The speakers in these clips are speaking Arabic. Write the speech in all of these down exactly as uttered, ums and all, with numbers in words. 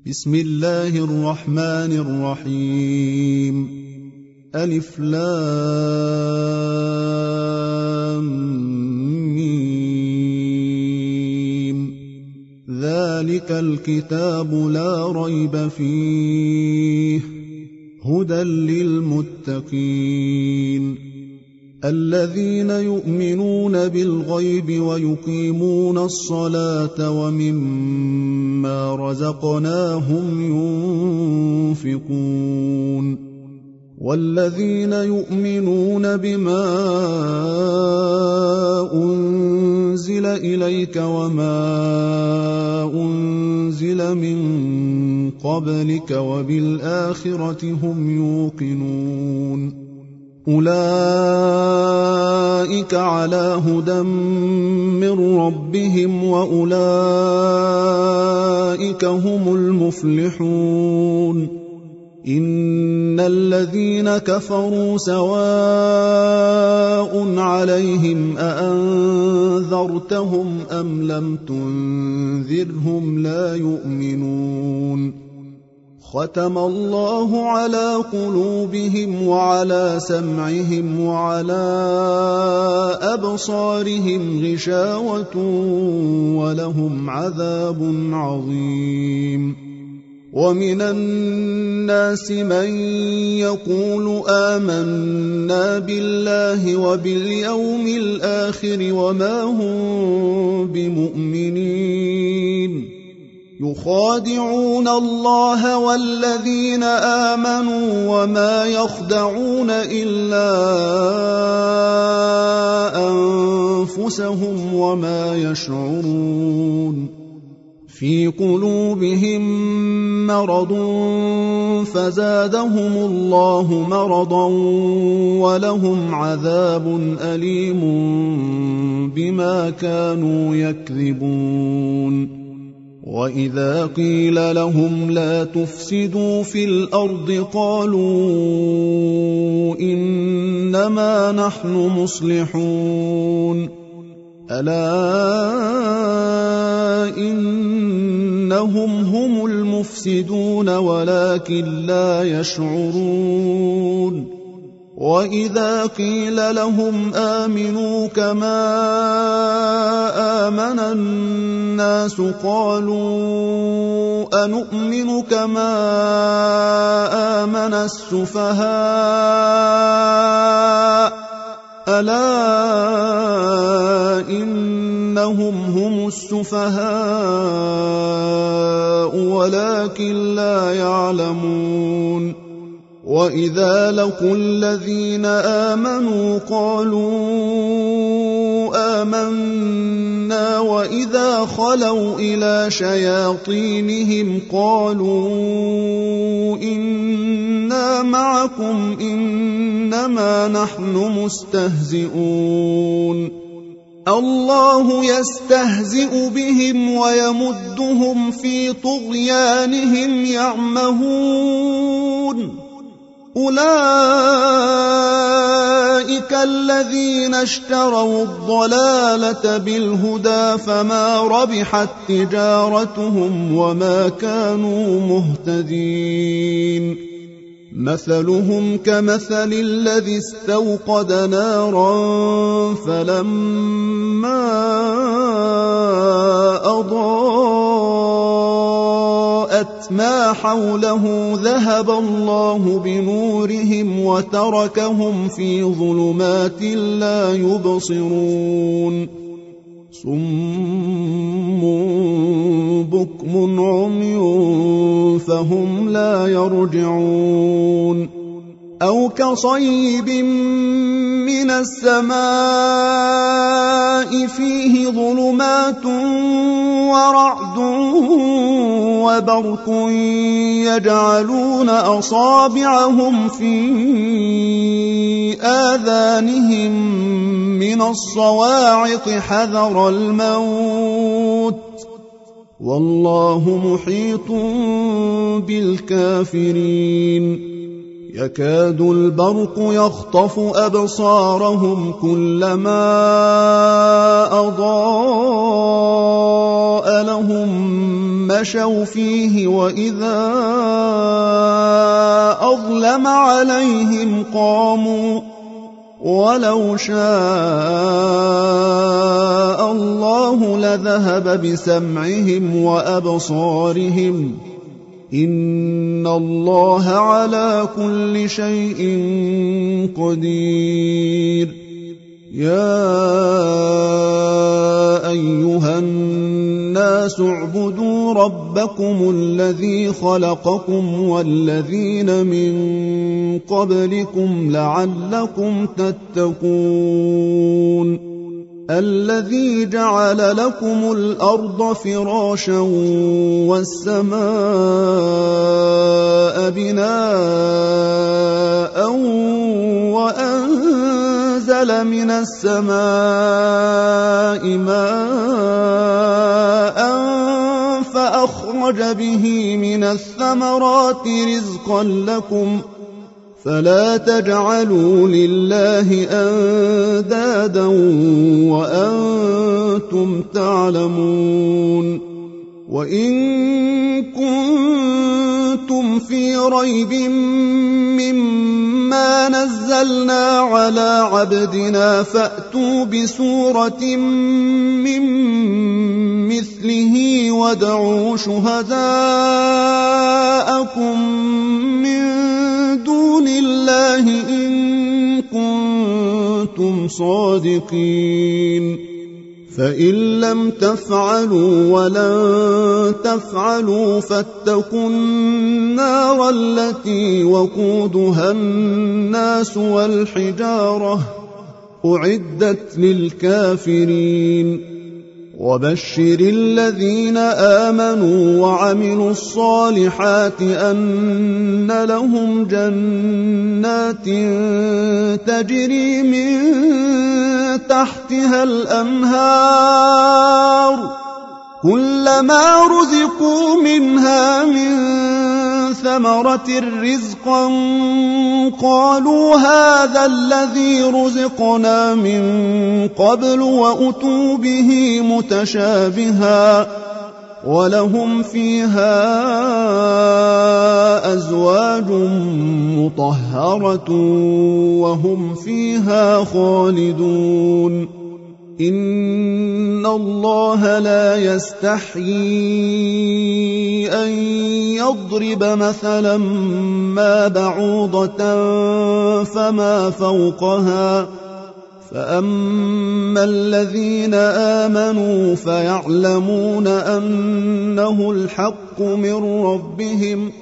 بسم الله الرحمن الرحيم. ألف لام ميم. ذلك الكتاب لا ريب فيه هدى للمتقين الذين يؤمنون بالغيب ويقيمون الصلاة ومما رزقناهم ينفقون والذين يؤمنون بما أنزل إليك وما أنزل من قبلك وبالآخرة هم يوقنون أولئك على هدى من ربهم وأولئك هم المفلحون إن الذين كفروا سواء عليهم أأنذرتهم أم لم تنذرهم لا يؤمنون ختم الله على قلوبهم وعلى سمعهم وعلى أبصارهم غشاوة ولهم عذاب عظيم ومن الناس من يقول آمنا بالله وباليوم الآخر وما هم بمؤمنين يخادعون الله والذين آمنوا وما يخدعون إلا أنفسهم وما يشعرون في قلوبهم مرض فزادهم الله مرضا ولهم عذاب أليم بما كانوا يكذبون وإذا قيل لهم لا تفسدوا في الأرض قالوا إنما نحن مصلحون ألا إنهم هم المفسدون ولكن لا يشعرون وإذا قيل لهم آمنوا كما آمن الناس قالوا أنؤمن كما آمن السفهاء ألا إنهم هم السفهاء ولكن لا يعلمون وإذا لقوا الذين آمنوا قالوا آمنا وإذا خلوا إلى شياطينهم قالوا إنا معكم إنما نحن مستهزئون الله يستهزئ بهم ويمدهم في طغيانهم يعمهون أولئك الذين اشتروا الضلالة بالهدى فما ربحت تجارتهم وما كانوا مهتدين مثلهم كمثل الذي استوقد نارا فلما أضاءت ما حوله ذهب الله بنورهم وتركهم في ظلمات لا يبصرون صم بكم عمي فهم لا يرجعون أو كصيب من السماء فيه ظلمات ورعد وبرق يجعلون أصابعهم في آذانهم من الصواعق حذر الموت والله محيط بالكافرين يكاد البرق يخطف أبصارهم كلما أضاء لهم مشوا فيه وإذا أظلم عليهم قاموا ولو شاء الله لذهب بسمعهم وأبصارهم إن الله على كل شيء قدير يا أيها الناس اعبدوا ربكم الذي خلقكم والذين من قبلكم لعلكم تتقون الذي جعل لكم الأرض فراشا والسماء بناء وأنزل من السماء ماء فأخرج به من الثمرات رزقا لكم فلا تجعلوا لله أندادا وأنتم تعلمون وإن كنتم في ريب مما نزلنا على عبدنا فأتوا بسورة من مثله وادعوا شهداءكم من دون الله إن كنتم صادقين فإن لم تفعلوا ولن تفعلوا فاتقوا النار التي وقودها الناس والحجارة أعدت للكافرين وبشر الذين آمنوا وعملوا الصالحات أن لهم جنات تجري من تحتها الأنهار كلما رزقوا منها من ثمرة رزقا قالوا هذا الذي رزقنا من قبل وأتوا به متشابها ولهم فيها أزواج مطهرة وهم فيها خالدون إن الله لا يستحيي أن يضرب مثلا ما بعوضة فما فوقها فأما الذين آمنوا فيعلمون أنه الحق من ربهم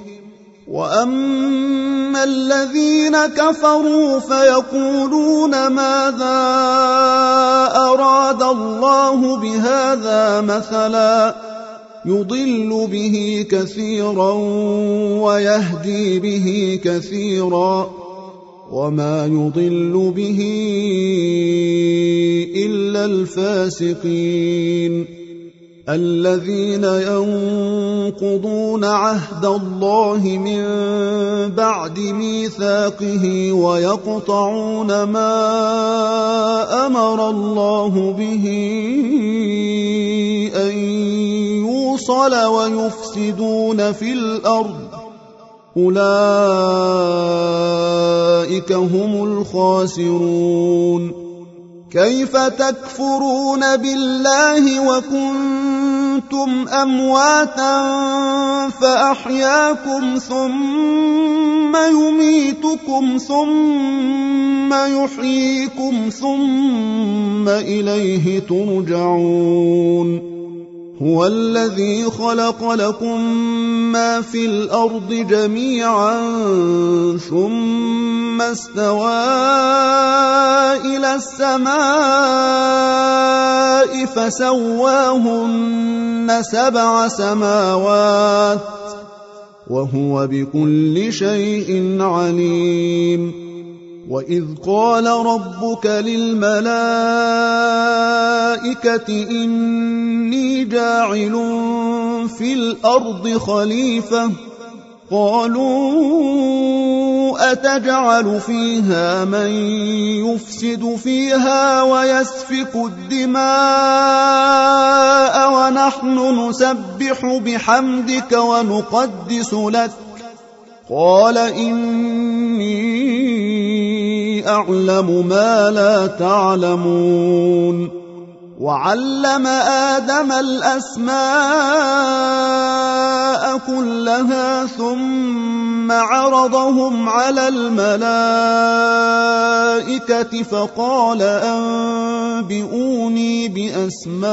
وأما الذين كفروا فيقولون ماذا أراد الله بهذا مثلا يضل به كثيرا ويهدي به كثيرا وما يضل به إلا الفاسقين الذين ينقضون عهد الله من بعد ميثاقه ويقطعون ما أمر الله به أن يوصل ويفسدون في الأرض أولئك هم الخاسرون كيف تكفرون بالله وكنتم أمواتا فأحياكم ثم يميتكم ثم يحييكم ثم إليه ترجعون هو الذي خلق لكم ما في الأرض جميعا ثم استوى إلى السماء فسواهن سبع سماوات وهو بكل شيء عليم وإذ قال ربك للملائكة إني جاعل في الأرض خليفة قالوا أتجعل فيها من يفسد فيها ويسفك الدماء ونحن نسبح بحمدك ونقدس لك قال إني أعلم ما لا تعلمون وعلم آدم الأسماء كلها ثم عرضهم على الملائكة فقال أنبئوني بأسماء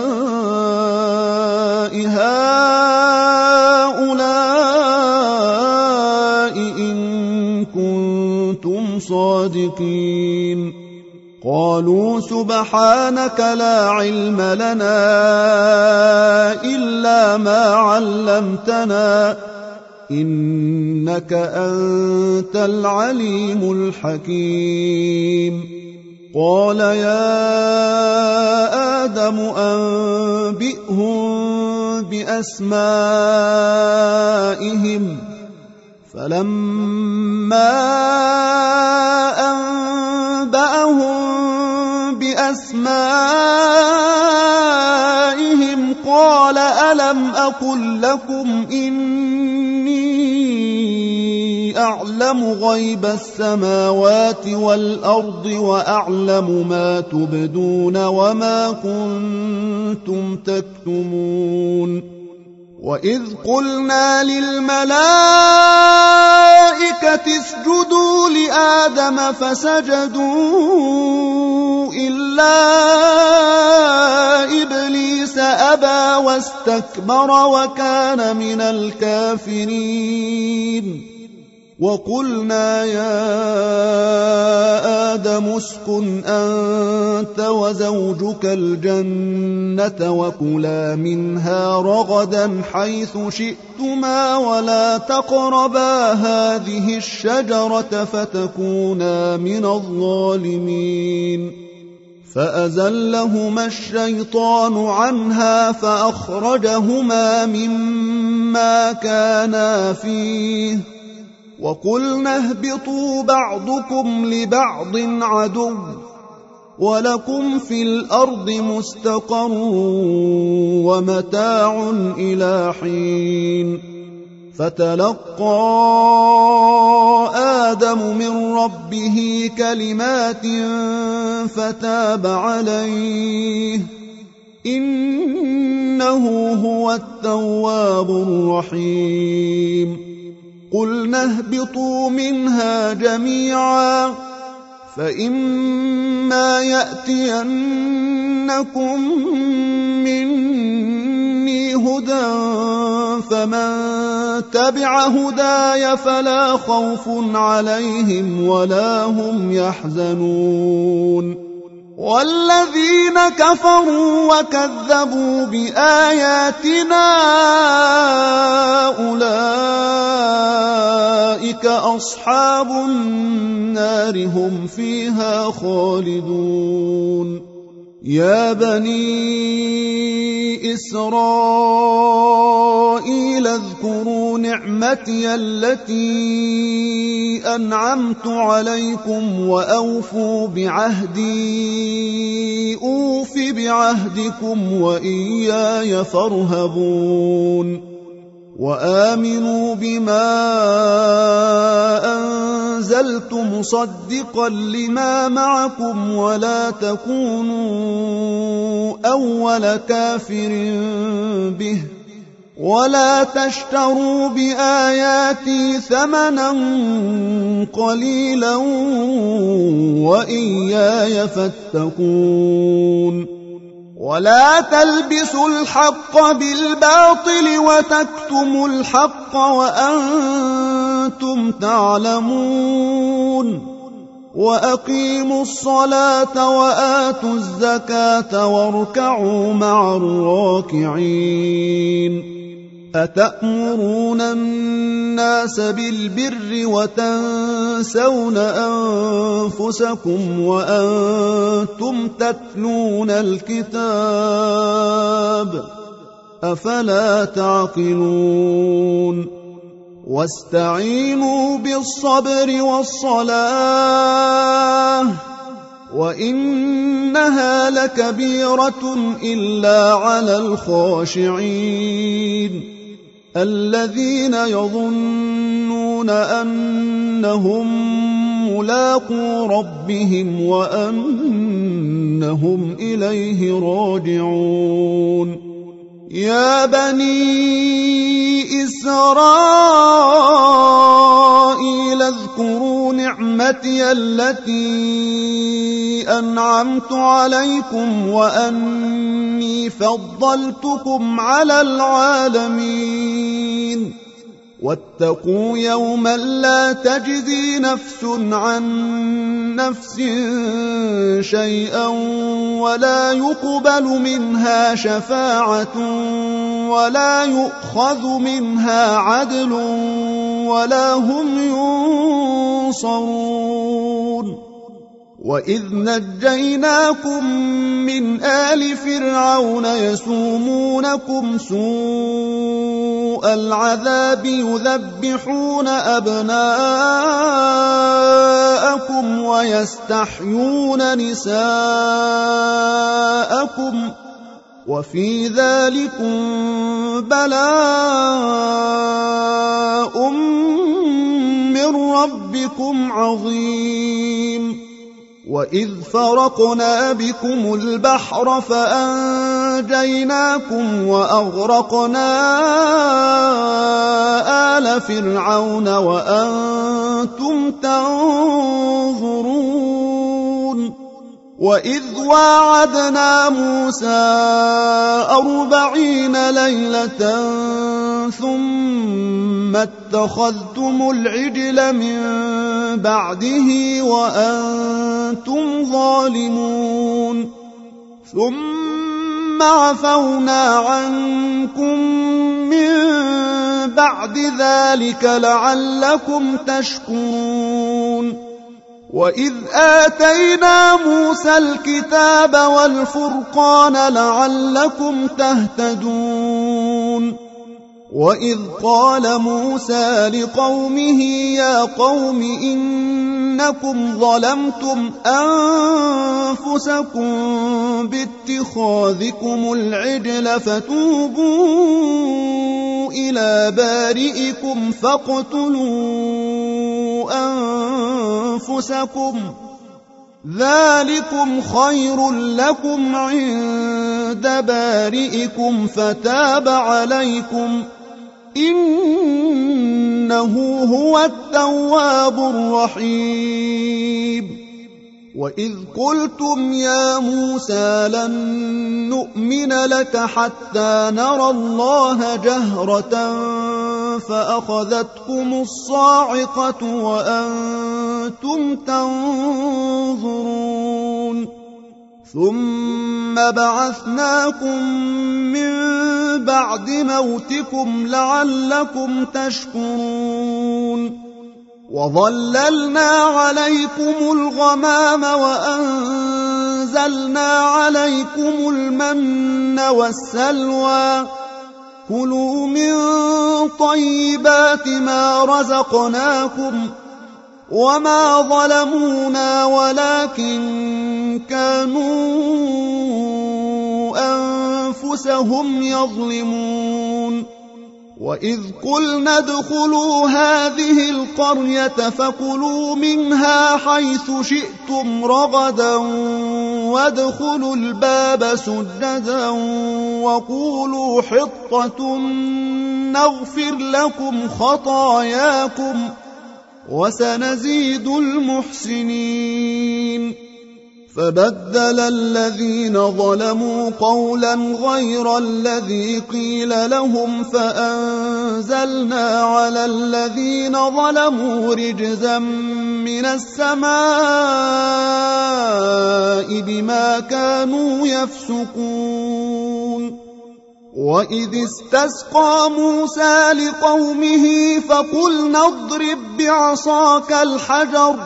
هؤلاء إن كنتم صادقين قالوا سبحانك لا علم لنا إلا ما علمتنا إنك أنت العليم الحكيم قال يا آدم أنبئهم بأسمائهم فلما أنبأهم بأسمائهم قال ألم أقل لكم إني أعلم غيب السماوات والأرض وأعلم ما تبدون وما كنتم تكتمون وإذ قلنا للملائكة اسجدوا لآدم فسجدوا إلا إبليس أبى واستكبر وكان من الكافرين وقلنا يا آدم اسكن أنت وزوجك الجنة وكلا منها رغدا حيث شئتما ولا تقربا هذه الشجرة فتكونا من الظالمين فأزلهما الشيطان عنها فأخرجهما مما كانا فيه وقلنا اهبطوا بعضكم لبعض عدو ولكم في الأرض مستقر ومتاع إلى حين فتلقى آدم من ربه كلمات فتاب عليه إنه هو التواب الرحيم قلنا اهبطوا منها جميعا فإما يأتينكم مني هدى فمن تبع هداي فلا خوف عليهم ولا هم يحزنون والذين كفروا وكذبوا بآياتنا أولئك أصحاب النار هم فيها خالدون يا بني إسرائيل اذكروا نعمتي التي أنعمت عليكم وأوفوا بعهدي أوف بعهدكم وإياي فارهبون وآمنوا بما أنزلت مصدقا لما معكم ولا تكونوا أول كافر به ولا تشتروا بآياتي ثمنا قليلا وإياي فاتقون ولا تلبسوا الحق بالباطل وتكتموا الحق وأنتم تعلمون وأقيموا الصلاة وآتوا الزكاة واركعوا مع الراكعين أتأمرون الناس بالبر وتنسون أنفسكم وأنتم تتلون الكتاب أفلا تعقلون واستعينوا بالصبر والصلاة وإنها لكبيرة إلا على الخاشعين الذين يظنون أنهم ملاقو ربهم وأنهم إليه راجعون يا بني إسرائيل اذكروا نعمتي التي أنعمت عليكم وأني فضلتكم على العالمين واتقوا يوما لا تجزي نفس عن نفس شيئا ولا يقبل منها شفاعة ولا يؤخذ منها عدل ولا هم ينصرون وإذ نجيناكم من آل فرعون يسومونكم سوء العذاب يذبحون أبناءكم ويستحيون نساءكم وفي ذلكم بلاء من ربكم عظيم وإذ فرقنا بكم البحر فأنجيناكم وأغرقنا آل فرعون وأنتم تنظرون وإذ واعدنا موسى أربعين ليلة ثم اتخذتم العجل من بعده وأنتم ظالمون ثم عفونا عنكم من بعد ذلك لعلكم تشكرون وإذ آتينا موسى الكتاب والفرقان لعلكم تهتدون وإذ قال موسى لقومه يا قوم إنكم ظلمتم أنفسكم باتخاذكم العجل فتوبوا إلى بارئكم فاقتلوا أنفسكم ذلكم خير لكم عند بارئكم فتاب عليكم إنه هو التواب الرحيم وإذ قلتم يا موسى لن نؤمن لك حتى نرى الله جهرة فأخذتكم الصاعقة وأنتم تنظرون ثم بعثناكم من بعد موتكم لعلكم تشكرون وظللنا عليكم الغمام وأنزلنا عليكم المن والسلوى كلوا من طيبات ما رزقناكم وما ظلمونا ولكن كانوا أنفسهم يظلمون وإذ قلنا ادخلوا هذه القرية فكلوا منها حيث شئتم رغدا وادخلوا الباب سجدا وقولوا حطة نغفر لكم خطاياكم وسنزيد المحسنين فبدل الذين ظلموا قولا غير الذي قيل لهم فأنزلنا على الذين ظلموا رجزا من السماء بما كانوا يفسقون وإذ استسقى موسى لقومه فقلنا اضرب بعصاك الحجر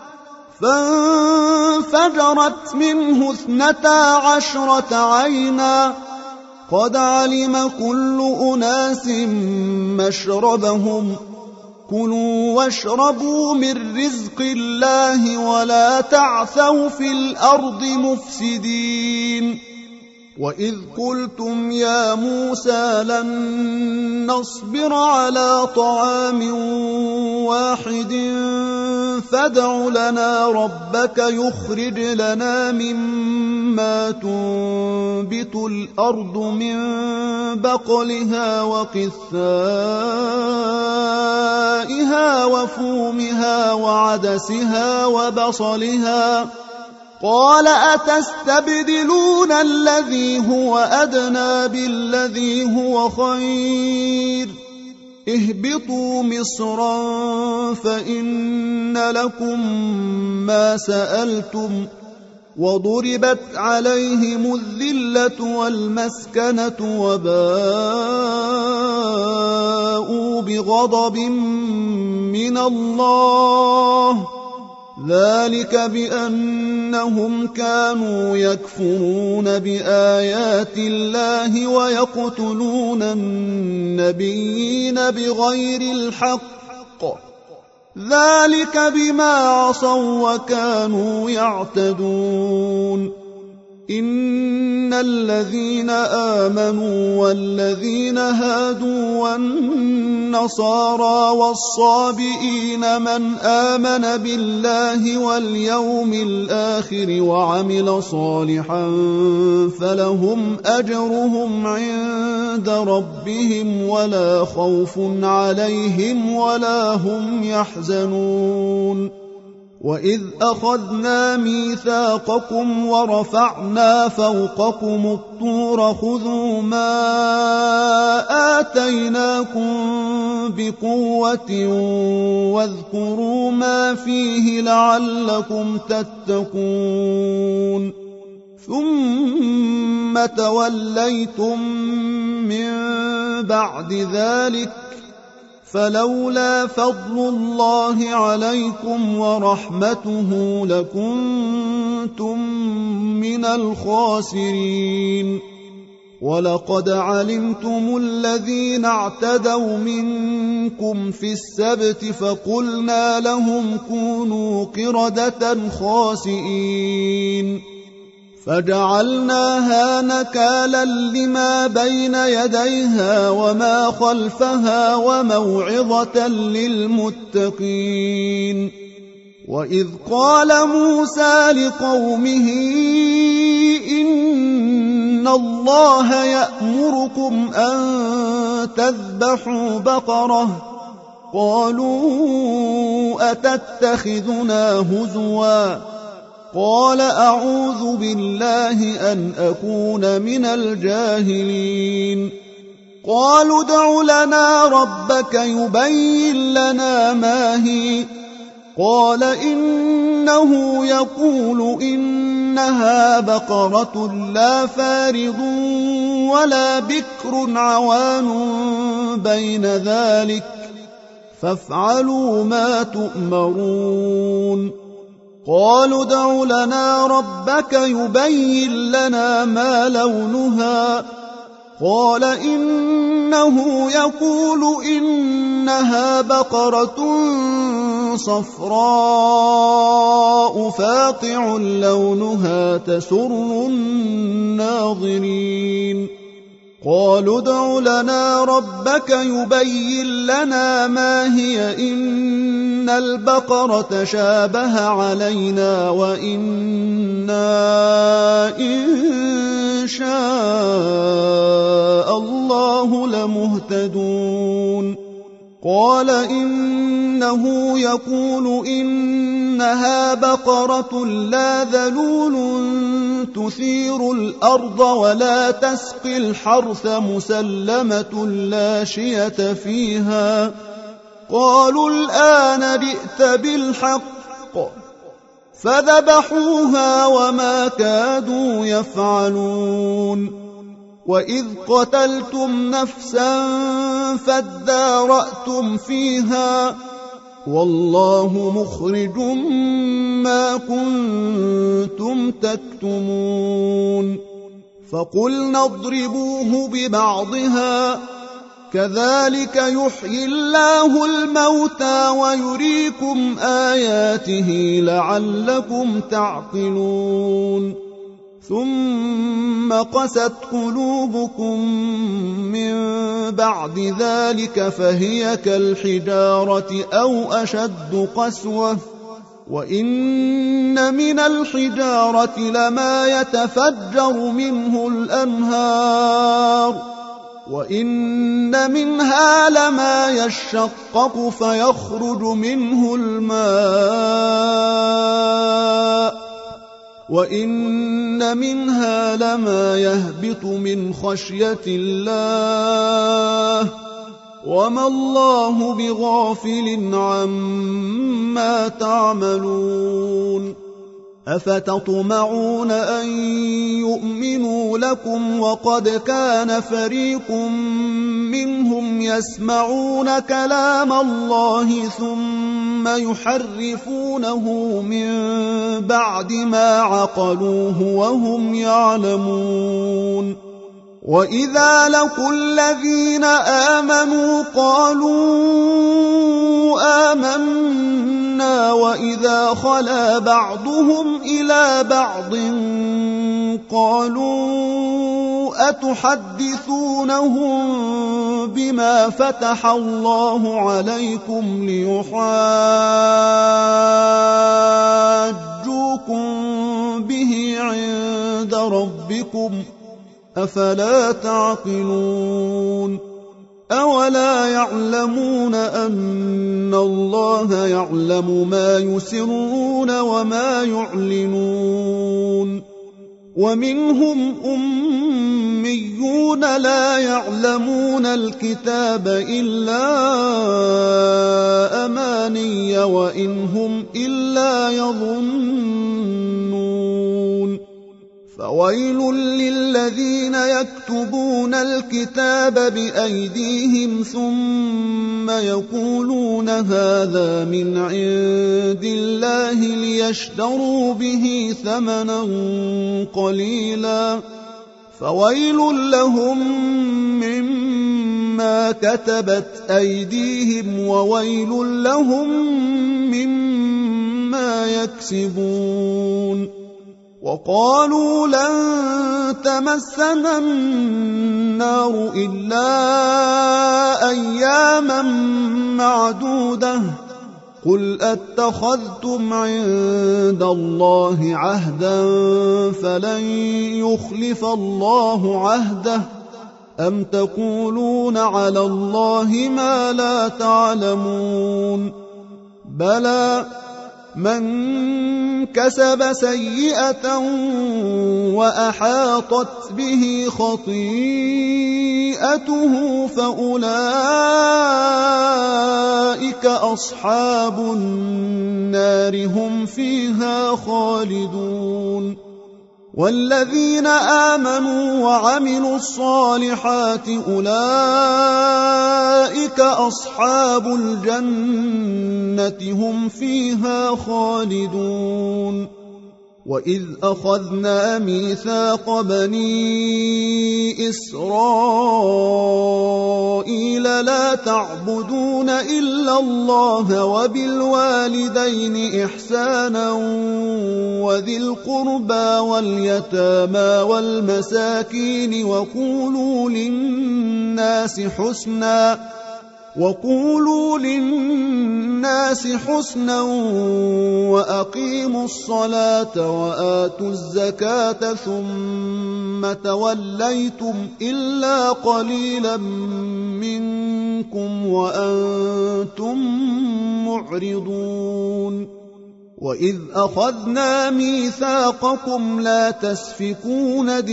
فانفجرت منه اثنتا عشرة عينا قد علم كل أناس مشربهم كلوا واشربوا من رزق الله ولا تعثوا في الأرض مفسدين وإذ قلتم يا موسى لن نصبر على طعام واحد فادع لنا ربك يخرج لنا مما تنبت الأرض من بقلها وقثائها وفومها وعدسها وبصلها قال أتستبدلون الذي هو أدنى بالذي هو خير اهبطوا مصرا فإن لكم ما سألتم وضربت عليهم الذلة والمسكنة وباءوا بغضب من الله ذلك بأنهم كانوا يكفرون بآيات الله ويقتلون النبيين بغير الحق ذلك بما عصوا وكانوا يعتدون إن الذين آمنوا والذين هادوا والنصارى والصابئين من آمن بالله واليوم الآخر وعمل صالحا فلهم أجرهم عند ربهم ولا خوف عليهم ولا هم يحزنون وإذ أخذنا ميثاقكم ورفعنا فوقكم الطور خذوا ما آتيناكم بقوة واذكروا ما فيه لعلكم تتقون ثم توليتم من بعد ذلك فلولا فضل الله عليكم ورحمته لكنتم من الخاسرين ولقد علمتم الذين اعتدوا منكم في السبت فقلنا لهم كونوا قردة خاسئين فجعلناها نكالا لما بين يديها وما خلفها وموعظة للمتقين وإذ قال موسى لقومه إن الله يأمركم أن تذبحوا بقرة قالوا أتتخذنا هزوا قال أعوذ بالله أن أكون من الجاهلين قالوا ادع لنا ربك يبين لنا ما هي قال إنه يقول إنها بقرة لا فارض ولا بكر عوان بين ذلك فافعلوا ما تؤمرون قالوا ادع لنا ربك يبين لنا ما لونها قال إنه يقول إنها بقرة صفراء فاقع لونها تسر الناظرين قالوا ادع لنا ربك يبين لنا ما هي إن البقرة شابه علينا وإنا إن شاء الله لمهتدون قال إنه يقول إنها بقرة لا ذلول تثير الأرض ولا تسقي الحرث مسلمة لا شية فيها قالوا الآن جئت بالحق فذبحوها وما كادوا يفعلون وإذ قتلتم نفسا فادارأتم فيها والله مخرج ما كنتم تكتمون فقلنا اضربوه ببعضها كذلك يحيي الله الموتى ويريكم آياته لعلكم تعقلون ثم قست قلوبكم من بعد ذلك فهي كالحجارة أو أشد قسوة وإن من الحجارة لما يتفجر منه الأنهار وإن منها لما يشقق فيخرج منه الماء وإن منها لما يهبط من خشية الله وما الله بغافل عما تعملون أفتطمعون أن يؤمنوا لكم وقد كان فريق منهم يسمعون كلام الله ثم يحرفونه من بعد ما عقلوه وهم يعلمون وإذا لقوا الذين آمنوا قالوا آمنا وإذا خلا بعضهم إلى بعض قالوا أتحدثونهم بما فتح الله عليكم ليحاجوكم به عند ربكم أفلا تعقلون أولا يعلمون أن الله يعلم ما يسرون وما يعلنون ومنهم أميون لا يعلمون الكتاب إلا أماني وإن هم إلا يظنون فويل للذين يكتبون الكتاب بأيديهم ثم يقولون هذا من عند الله ليشتروا به ثمنا قليلا فويل لهم مما كتبت أيديهم وويل لهم مما يكسبون وقالوا لن تمسنا النار إلا أياما معدودة قل أتخذتم عند الله عهدا فلن يخلف الله عهده أم تقولون على الله ما لا تعلمون بلى من كسب سيئة وأحاطت به خطيئته فأولئك أصحاب النار هم فيها خالدون والذين آمنوا وعملوا الصالحات أولئك أصحاب الجنة هم فيها خالدون وإذ أخذنا ميثاق بني إسرائيل لا تعبدون إلا الله وبالوالدين إحسانا وذي القربى واليتامى والمساكين وقولوا للناس حسنا وقولوا للناس حسنا وأقيموا الصلاة وآتوا الزكاة ثم توليتم إلا قليلا منكم وأنتم معرضون وإذ أخذنا ميثاقكم لا تسفكون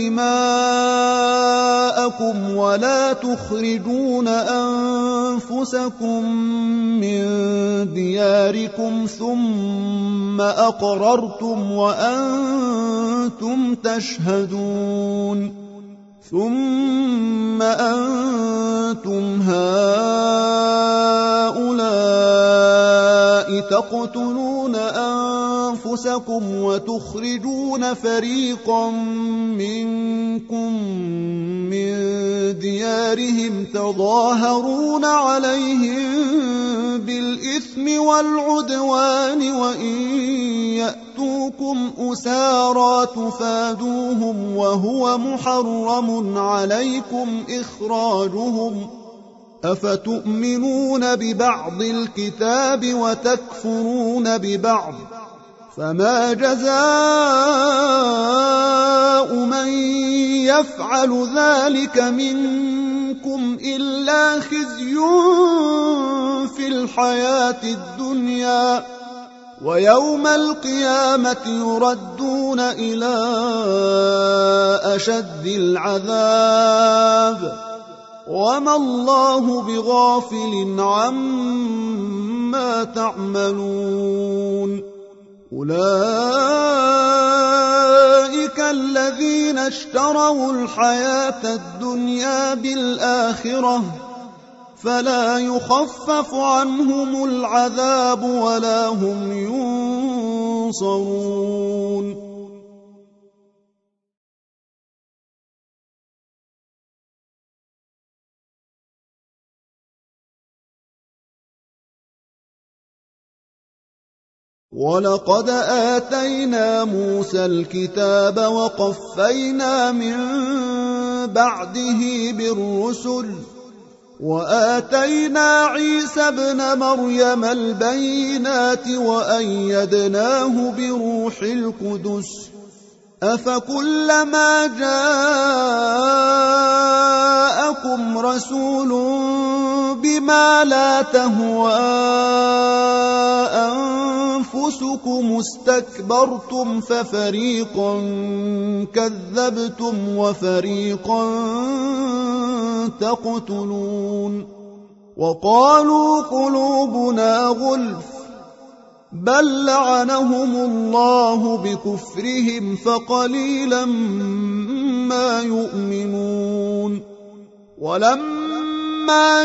دماءكم ولا تخرجون أنفسكم من دياركم ثم أقررتم وأنتم تشهدون ثم أنتم هؤلاء تقتلون أنفسكم أنفسكم وتخرجون فريقا منكم من ديارهم تظاهرون عليهم بالإثم والعدوان وإن يأتوكم أسارى تفادوهم وهو محرم عليكم إخراجهم أفتؤمنون ببعض الكتاب وتكفرون ببعض فما جزاء من يفعل ذلك منكم إلا خزي في الحياة الدنيا ويوم القيامة يردون إلى أشد العذاب وما الله بغافل عما تعملون أولئك الذين اشتروا الحياة الدنيا بالآخرة فلا يخفف عنهم العذاب ولا هم ينصرون ولقد آتينا موسى الكتاب وقفينا من بعده بالرسل وآتينا عيسى ابن مريم البينات وأيدناه بروح القدس أفكلما جاءكم رسول بما لا تهوى أنفسكم استكبرتم ففريقا كذبتم وفريقا تقتلون وقالوا قلوبنا غلف بل لعنهم الله بكفرهم فقليلا ما يؤمنون ولما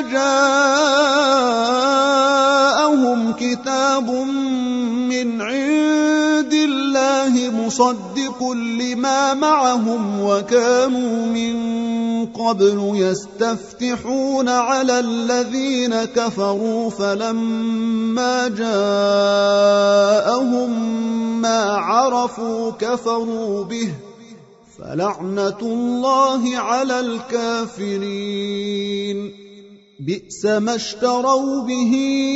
جاءهم كتاب من عند الله مصدق لما معهم وكانوا من قبل يستفتحون على الذين كفروا فلما جاءهم ما عرفوا كفروا به فلعنة الله على الكافرين بئس ما اشتروا به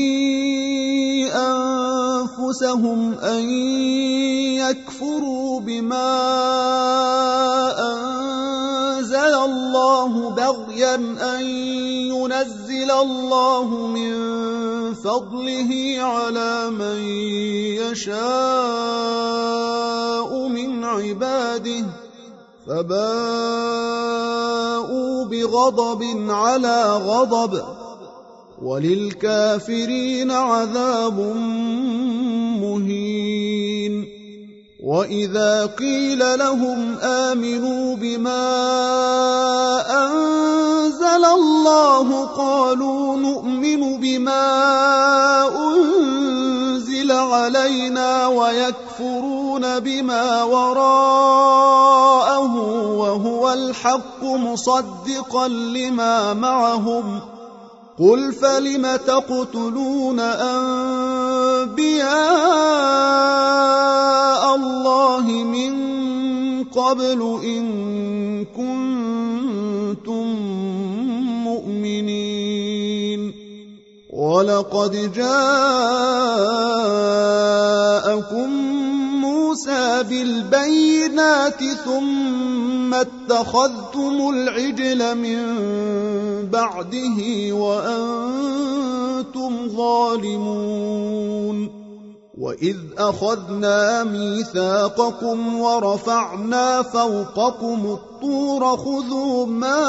أنفسهم أن يكفروا بما أنزل الله بغيا أن ينزل الله من فضله على من يشاء من عباده فباءوا بغضب على غضب وللكافرين عذاب مهين وإذا قيل لهم آمنوا بما أنزل الله قالوا نؤمن بما أنزل علينا ويكفرون بما وراءه وهو الحق مصدقا لما معهم قل فلم تقتلون أنبياء الله من قبل إن كنتم مؤمنين ولقد جاءكم موسى بالبينات ثم اتخذتم العجل من بعده وأنتم ظالمون وإذ أخذنا ميثاقكم ورفعنا فوقكم الطور خذوا ما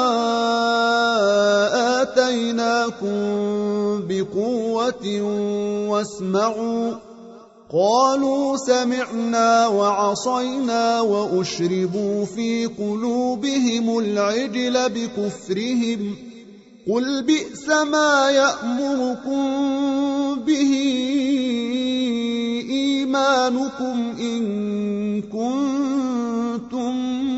آتيناكم بقوة واسمعوا قالوا سمعنا وعصينا وأشربوا في قلوبهم العجل بكفرهم قل بئس ما يأمركم به إيمانكم إن كنتم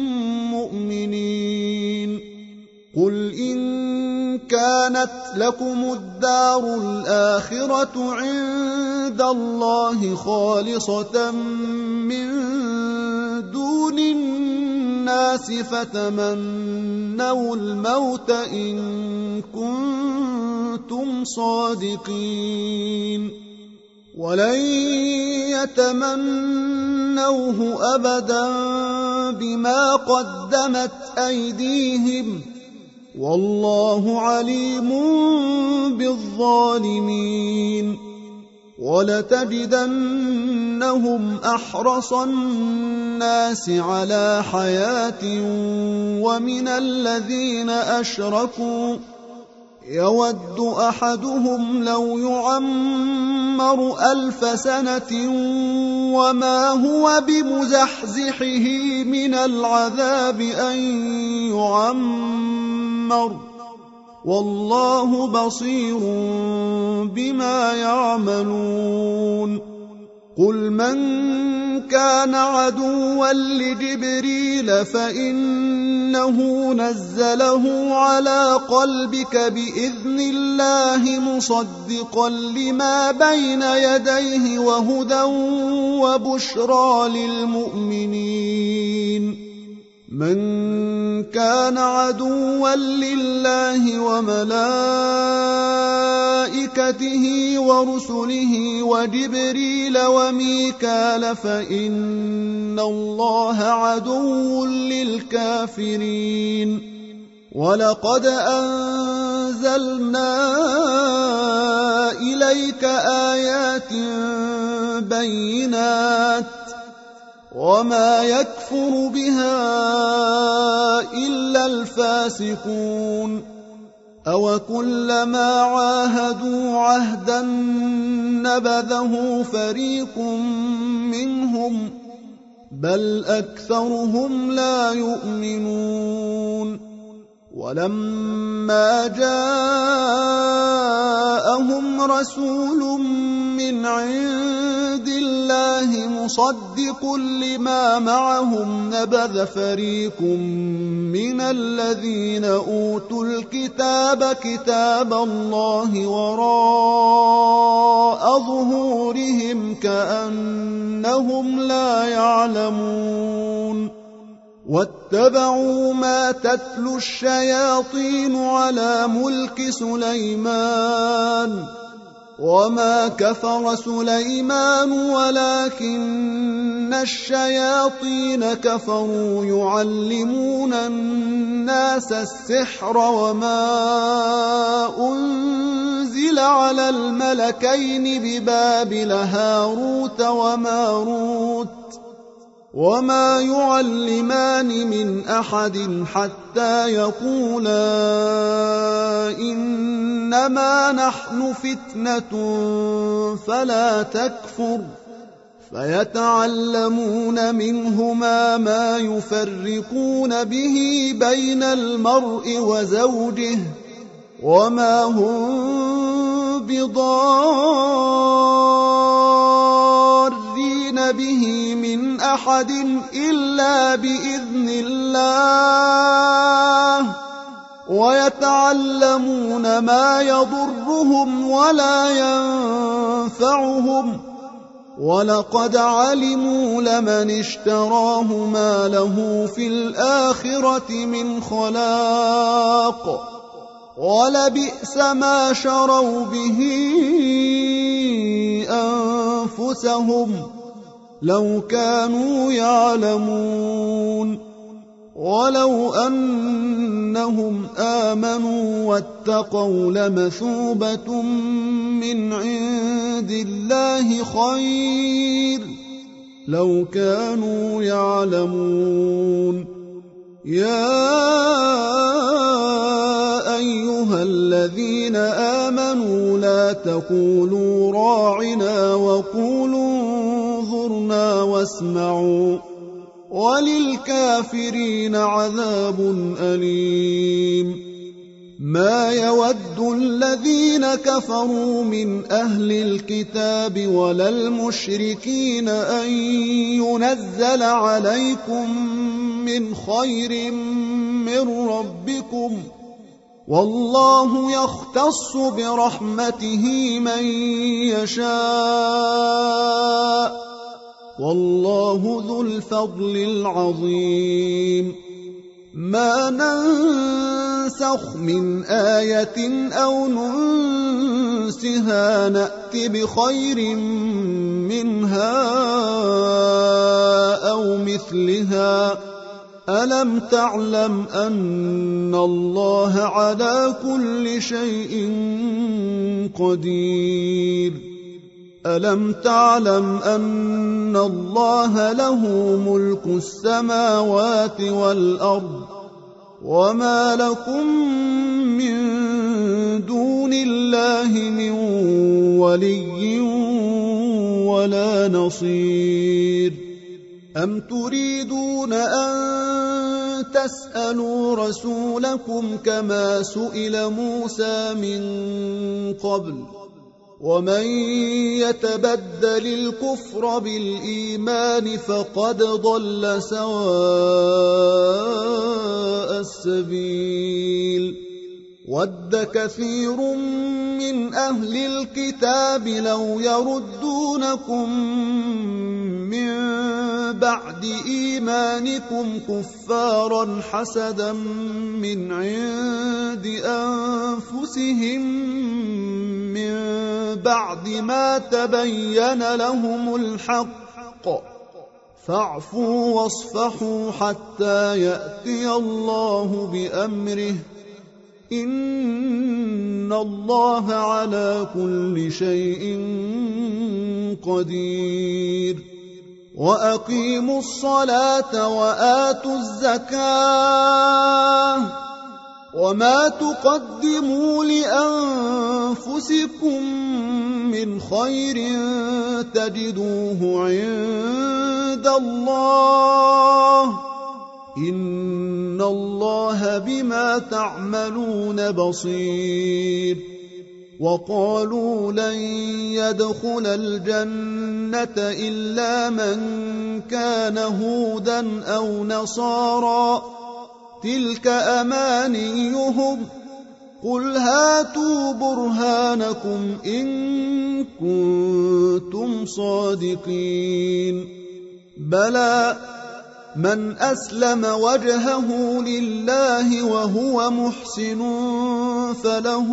مؤمنين قل إن كانت لكم الدار الآخرة عند الله خالصة من دون الناس فتمنوا الموت إن كنتم صادقين ولن يتمنوه أبدا بما قدمت أيديهم والله عليم بالظالمين ولتجدنهم أحرص الناس على حياة ومن الذين أشركوا يود أحدهم لو يعمر ألف سنة وما هو بمزحزحه من العذاب أن يعمر والله بصير بما يعملون قل من كان عدوا لجبريل فإنه نزله على قلبك بإذن الله مصدقا لما بين يديه وهدى وبشرى للمؤمنين من كان عدوا لله وملائكته ورسله وجبريل وميكال فإن الله عدو للكافرين ولقد أنزلنا إليك آيات بينات وما يكفر بها إلا الفاسقون أوكلما عاهدوا عهدا نبذه فريق منهم بل أكثرهم لا يؤمنون ولما جاءهم رسول من عند الله مصدق لما معهم نبذ فريق من الذين أوتوا الكتاب كتاب الله وراء ظهورهم كأنهم لا يعلمون واتبعوا ما تتلو الشياطين على ملك سليمان وما كفر سليمان ولكن الشياطين كفروا يعلمون الناس السحر وما أنزل على الملكين ببابل هاروت وماروت وما يعلمان من أحد حتى يقولا إنما نحن فتنة فلا تكفر فيتعلمون منهما ما يفرقون به بين المرء وزوجه وما هم بضارين به من أحد إلا بإذن الله ويتعلمون ما يضرهم ولا ينفعهم ولقد علموا لمن اشتراه ما له في الآخرة من خلاق ولبئس ما شروا به أنفسهم لو كانوا يعلمون ولو أنهم آمنوا واتقوا لمثوبة من عند الله خير لو كانوا يعلمون يا أيها الذين آمنوا لا تقولوا راعنا وقولوا انظرنا واسمعوا وللكافرين عذاب أليم ما يود الذين كفروا من أهل الكتاب ولا المشركين أن ينزل عليكم من خير من ربكم، والله يختص برحمته من يشاء، والله ذو الفضل العظيم. ما ننسخ من آية أو ننسها نأت بخير منها أو مثلها. ألم تعلم أن الله على كل شيء قدير؟ ألم تعلم أن الله له ملك السماوات والأرض، وما لكم من دون الله من ولي ولا نصير؟ أم تريدون أن تسألوا رسولكم كما سئل موسى من قبل؟ ومن يتبدل الكفر بالإيمان فقد ضل سواء السبيل. ود كثير من أهل الكتاب لو يردونكم من بعد إيمانكم كفارا حسدا من عند أنفسهم من بعد ما تبين لهم الحق، فاعفوا واصفحوا حتى يأتي الله بأمره، إن الله على كل شيء قدير. وأقيموا الصلاة وآتوا الزكاة، وما تقدموا لأنفسكم من خير تجدوه عند الله، إن الله بما تعملون بصير. وقالوا لن يدخل الجنة إلا من كان هودا أو نصارى، تلك أمانيهم، قل هاتوا برهانكم إن كنتم صادقين. بلى من أسلم وجهه لله وهو محسن فله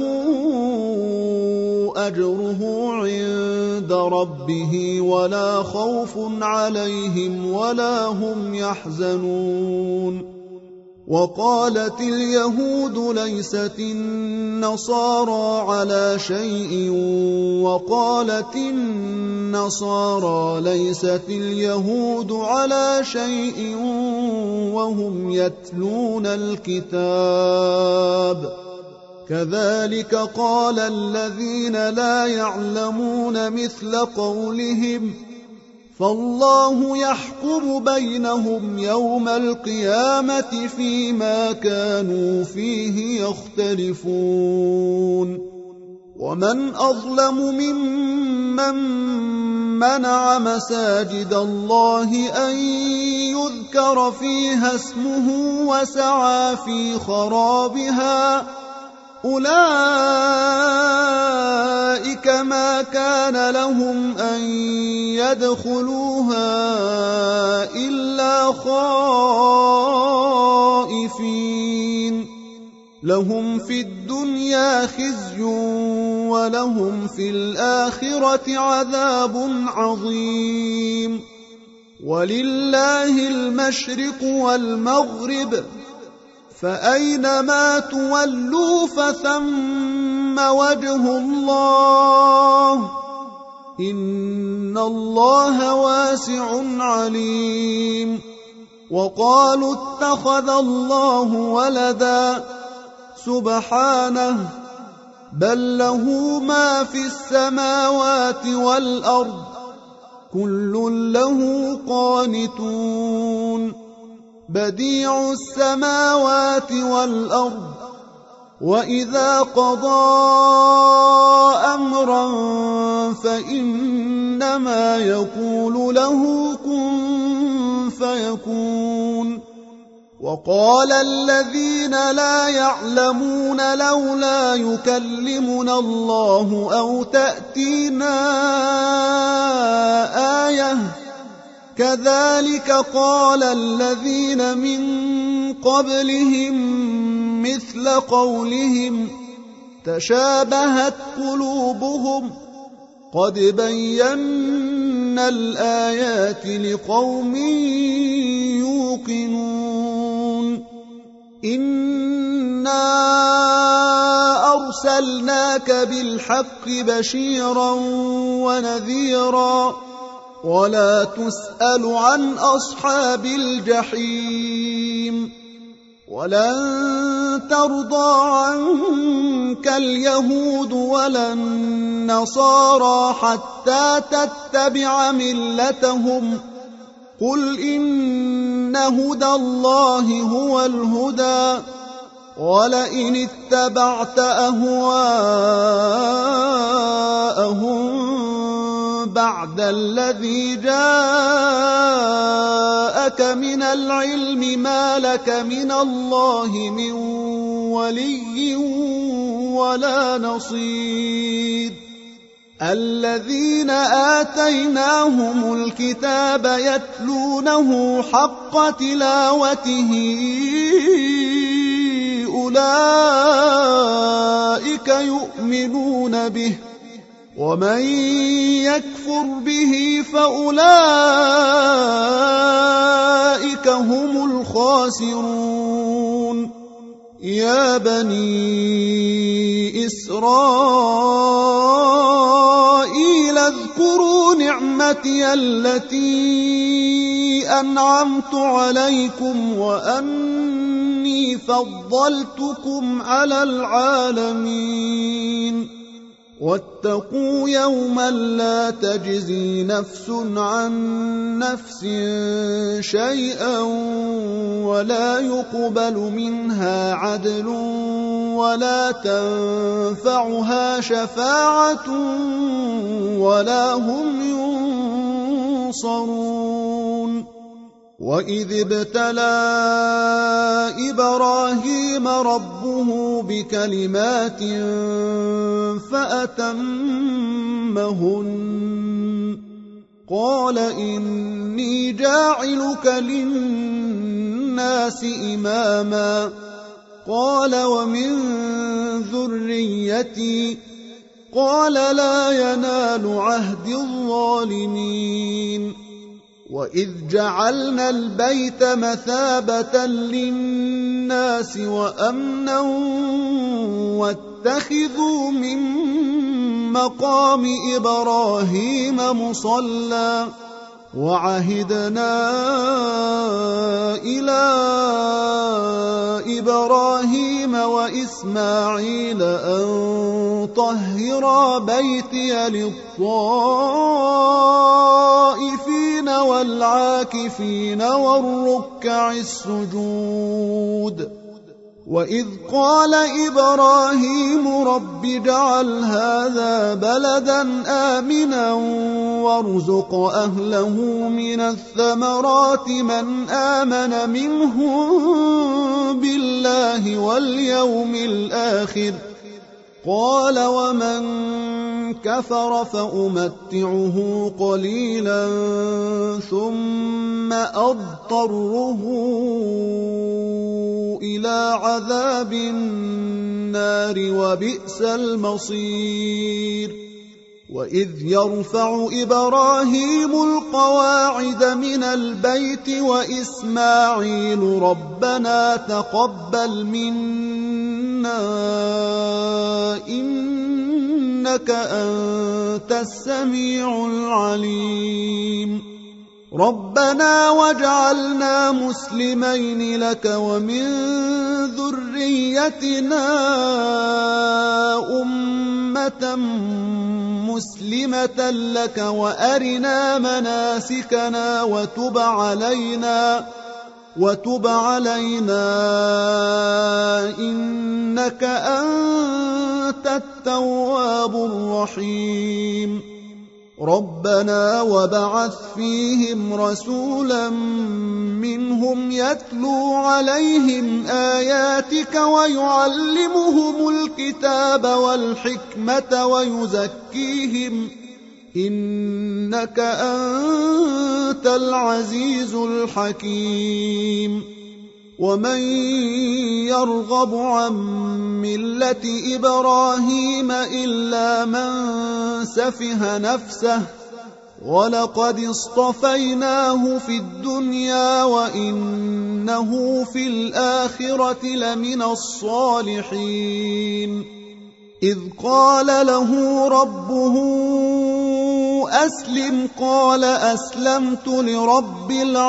أجره عند ربه ولا خوف عليهم ولا هم يحزنون. وقالت اليهود ليست النصارى على شيء، وقالت النصارى ليست اليهود على شيء وهم يتلون الكتاب، كذلك قال الذين لا يعلمون مثل قولهم، فالله يحكم بينهم يوم القيامة فيما كانوا فيه يختلفون. ومن أظلم ممن منع مساجد الله أن يذكر فيها اسمه وسعى في خرابها، أولئك ما كان لهم أن يدخلوها إلا خائفين، لهم في الدنيا خزي ولهم في الآخرة عذاب عظيم. ولله المشرق والمغرب، فأينما تولوا فثم وجه الله، إن الله واسع عليم. وقالوا اتخذ الله ولدا، سبحانه، بل له ما في السماوات والأرض، كل له قانتون. بديع السماوات والأرض، وإذا قضى أمرا فإنما يقول له كن فيكون. وقال الذين لا يعلمون لولا يكلمنا الله أو تأتينا آية كذلك قال الذين من قبلهم مثل قولهم تشابهت قلوبهم قد بينا الآيات لقوم يوقنون. إنا أرسلناك بالحق بشيرا ونذيرا ولا تسأل عن أصحاب الجحيم. ولن ترضى عنك اليهود ولا النصارى حتى تتبع ملتهم قل إن هدى الله هو الهدى ولئن اتبعت أهواءهم بعد الذي جاءك من العلم ما لك من الله من ولي ولا نصير. الذين آتيناهم الكتاب يتلونه حق تلاوته أولئك يؤمنون به ومن يكفر به فأولئك هم الخاسرون. يا بني إسرائيل اذكروا نعمتي التي أنعمت عليكم وأني فضلتكم على العالمين. واتقوا يوما لا تجزي نفس عن نفس شيئا ولا يقبل منها عدل ولا تنفعها شفاعة ولا هم ينصرون. وإذ ابتلى إبراهيم ربه بكلمات فأتمهن قال إني جاعلك للناس إماما قال ومن ذريتي قال لا ينال عهد الظالمين. وإذ جعلنا البيت مثابة للناس وأمنا واتخذوا من مقام إبراهيم مصلى وعهدنا إلى إبراهيم وإسماعيل أن طهرا بيتي للطائفين والعاكفين والركع السجود. وإذ قال إبراهيم رب اجعل هذا بلدا آمنا وارزق أهله من الثمرات من آمن منهم بالله واليوم الآخر قال ومن كفر فأمتعه قليلا ثم أضطره إلى عذاب النار وبئس المصير. وإذ يرفع إبراهيم القواعد من البيت وإسماعيل ربنا تقبل منا إنك أنت السميع العليم. ربنا واجعلنا مسلمين لك ومن ذريتنا أمة مسلمة لك وأرنا مناسكنا وتب علينا وتب علينا إنك أنت التواب الرحيم ربنا وابعث فيهم رسولا منهم يتلو عليهم آياتك ويعلمهم الكتاب والحكمة ويزكيهم إنك أنت العزيز الحكيم ومن يرغب عن ملة إبراهيم إلا من سفه نفسه ولقد اصطفيناه في الدنيا وإنه في الآخرة لمن الصالحين إذ قال له ربه أسلم قال أسلمت لرب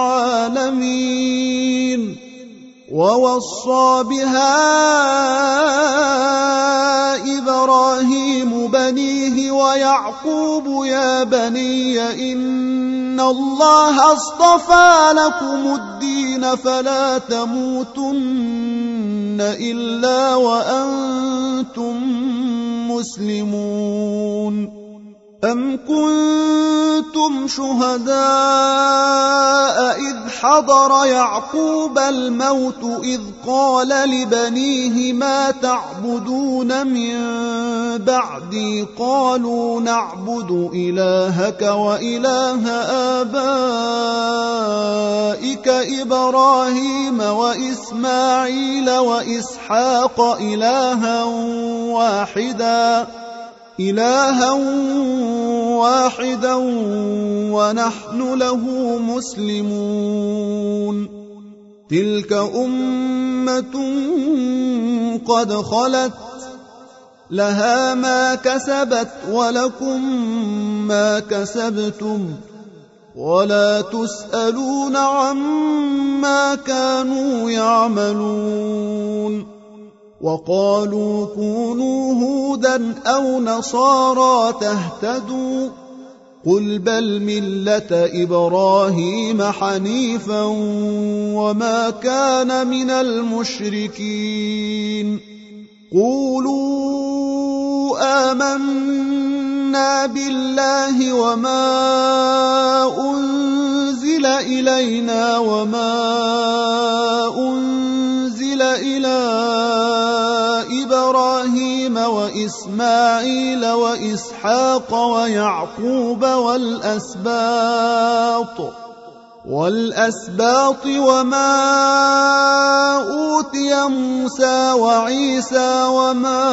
العالمين ووصى بها إبراهيم بنيه ويعقوب يا بني إن الله اصطفى لكم الدين فلا تموتن إلا وأنتم مسلمون أم كنتم شهداء إذ حضر يعقوب الموت إذ قال لبنيه ما تعبدون من بعدي قالوا نعبد إلهك وإله آبائك إبراهيم وإسماعيل وإسحاق إلها واحدا إلها واحدا ونحن له مسلمون تلك أمة قد خلت لها ما كسبت ولكم ما كسبتم ولا تسألون عما كانوا يعملون وقالوا كونوا هودا أو نصارى تهتدوا قل بل ملة إبراهيم حنيفا وما كان من المشركين قولوا آمنا بالله وما أنزل إلينا وما أنزل إلى إبراهيم وإسماعيل وإسحاق ويعقوب والأسباط والأسباط وما أوتي موسى وعيسى وما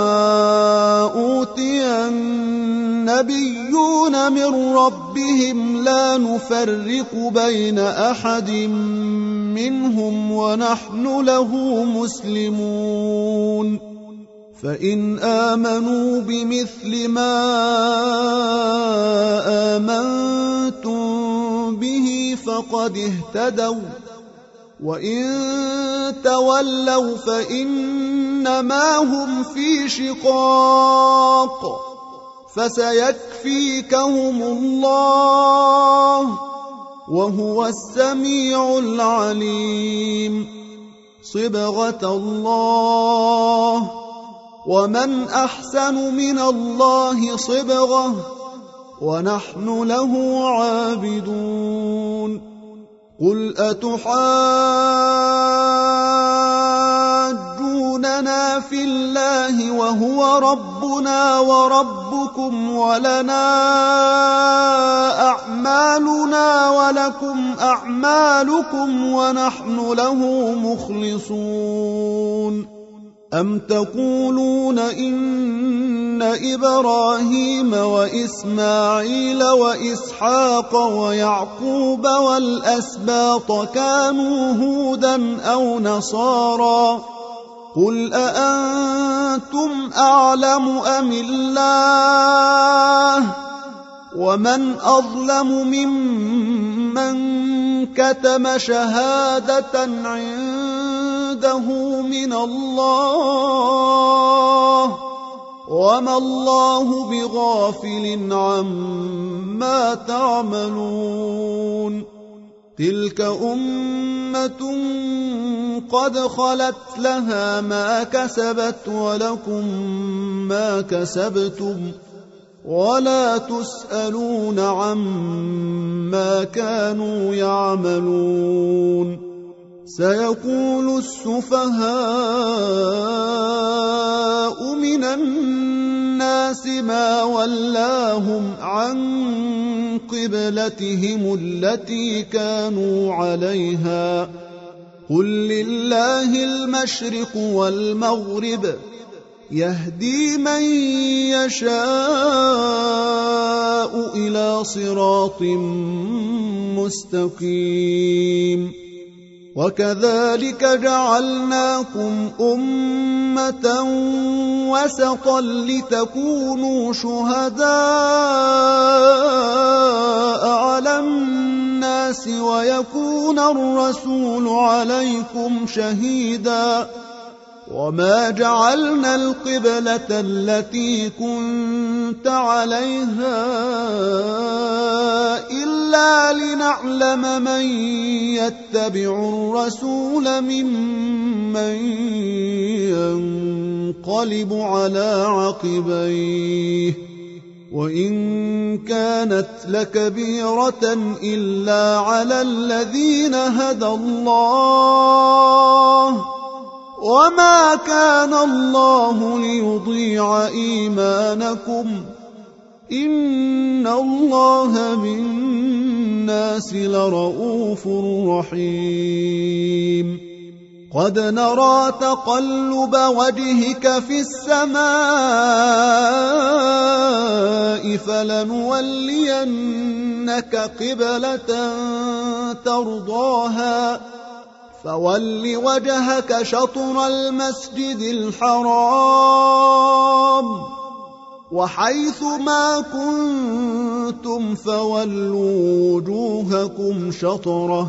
أوتي النبيون من ربهم لا نفرق بين أحد منهم ونحن له مسلمون فإن آمنوا بمثل ما آمنتم به فقد اهتدوا وإن تولوا فإنما هم في شقاق فسيكفيكهم الله وهو السميع العليم صبغة الله ومن أحسن من الله صبغة ونحن له عابدون قل أتحاجوننا في الله وهو ربنا وربكم ولنا أعمالنا ولكم أعمالكم ونحن له مخلصون أم تقولون إن إبراهيم وإسماعيل وإسحاق ويعقوب والأسباط كانوا هودا أو نصارى قل أأنتم أعلم أم الله ومن أظلم ممن كتم شهادة عنده من الله وما الله بغافل عما تعملون تلك أمة قد خلت لها ما كسبت ولكم ما كسبتم ولا تسألون عما كانوا يعملون سيقول السفهاء من الناس ما ولاهم عن قبلتهم التي كانوا عليها قل لله المشرق والمغرب يهدي من يشاء إلى صراط مستقيم وكذلك جعلناكم أمة وسطا لتكونوا شهداء على الناس ويكون الرسول عليكم شهيدا وما جعلنا القبلة التي كنت عليها إلا لنعلم من يتبع الرسول ممن ينقلب على عقبيه وإن كانت لكبيرة إلا على الذين هدى الله وما كان الله ليضيع إيمانكم إن الله بالناس لرؤوف رحيم قد نرى تقلب وجهك في السماء فلنولينك قبلة ترضاها فول وجهك شطر المسجد الحرام وحيث ما كنتم فولوا وجوهكم شطره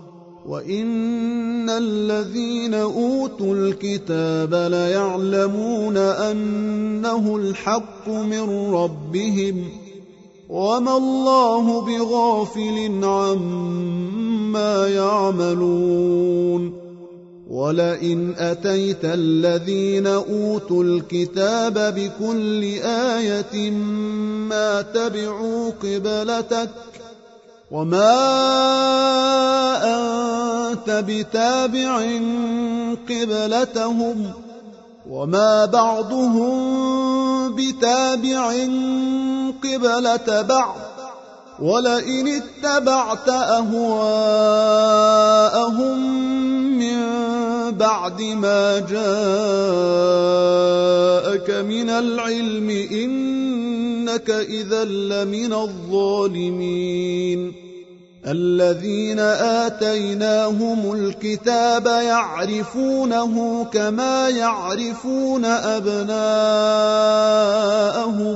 وإن الذين أوتوا الكتاب ليعلمون أنه الحق من ربهم وما الله بغافل عما يعملون ولئن أتيت الذين أوتوا الكتاب بكل آية ما تبعوا قبلتك وما أنت بتابع قبلتهم وما بعضهم بتابع قبلة بعض ولئن اتبعت أهواءهم من بعد ما جاءك من العلم إنك إذا لمن الظالمين الذين آتيناهم الكتاب يعرفونه كما يعرفون أبناءهم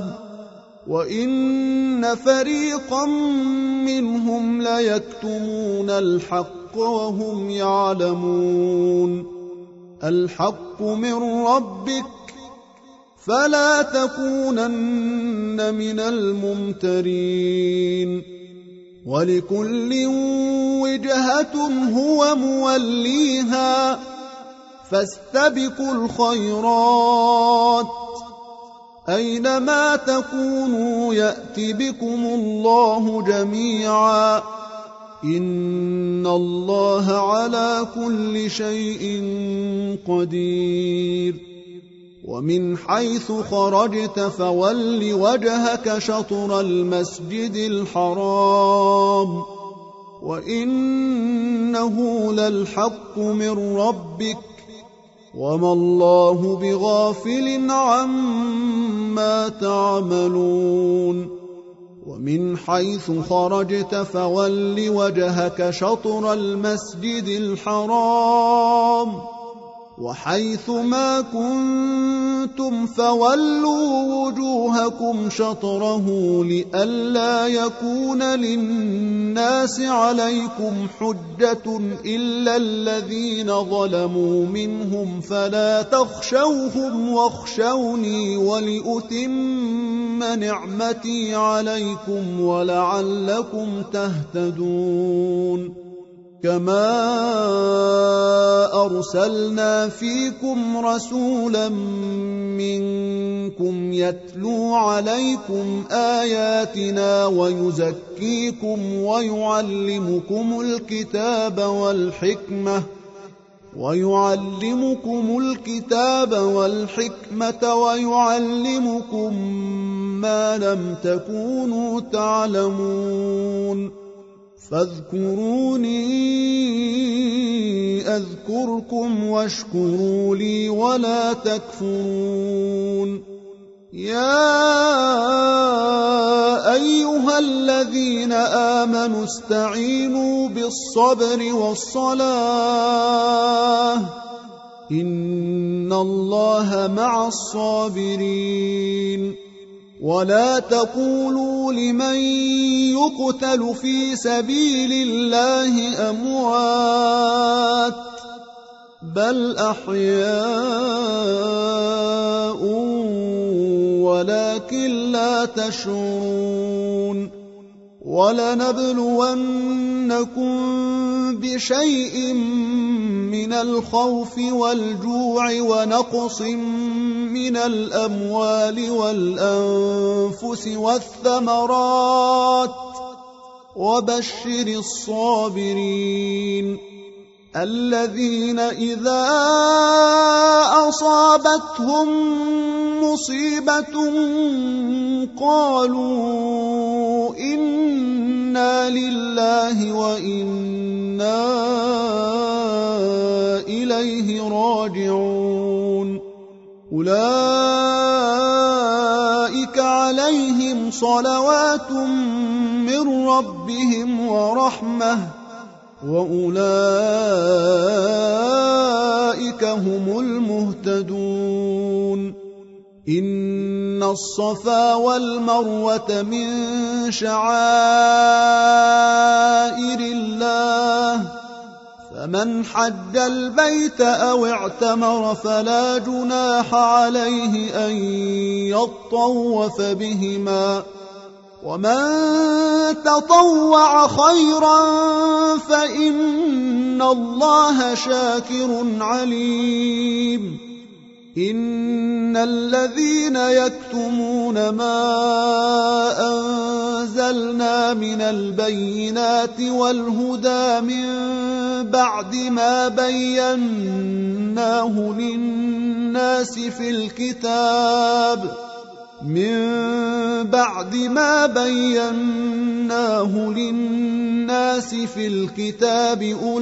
وإن فريقا منهم ليكتمون الحق وهم يعلمون الحق من ربك فلا تكونن من الممترين ولكل وجهة هو موليها فاستبقوا الخيرات أينما تكونوا يأت بكم الله جميعا إن الله على كل شيء قدير ومن حيث خرجت فول وجهك شطر المسجد الحرام وإنه للحق من ربك وما الله بغافل عما تعملون ومن حيث خرجت فول وجهك شطر المسجد الحرام وحيث ما كنتم فولوا وجوهكم شطره لئلا يكون للناس عليكم حجة إلا الذين ظلموا منهم فلا تخشوهم واخشوني ولأتم نعمتي عليكم ولعلكم تهتدون كما أرسلنا فيكم رسولا منكم يتلو عليكم آياتنا ويزكيكم ويعلمكم الكتاب والحكمة ويعلمكم الكتاب والحكمة ويعلمكم ما لم تكونوا تعلمون فاذكروني أذكركم واشكروا لي ولا تكفرون يا أيها الذين آمنوا استعينوا بالصبر والصلاة إن الله مع الصابرين ولا تقولوا لمن يقتل في سبيل الله أموات بل أحياء ولكن لا تشعرون ولنبلونكم بشيء من الخوف والجوع ونقص من الأموال والأنفس والثمرات وبشر الصابرين الذين إذا أصابتهم مصيبة قالوا إنا لله وإنا إليه راجعون أولئك عليهم صلوات من ربهم ورحمة وأولئك هم المهتدون إن الصفا والمروة من شعائر الله فمن حج البيت أو اعتمر فلا جناح عليه أن يطوف بهما ومن تطوع خيرا فإن الله شاكر عليم إن الذين يكتمون ما أنزلنا من البينات والهدى من بعد ما بيناه للناس في الكتاب من بعد ما بيناه للناس في الكتاب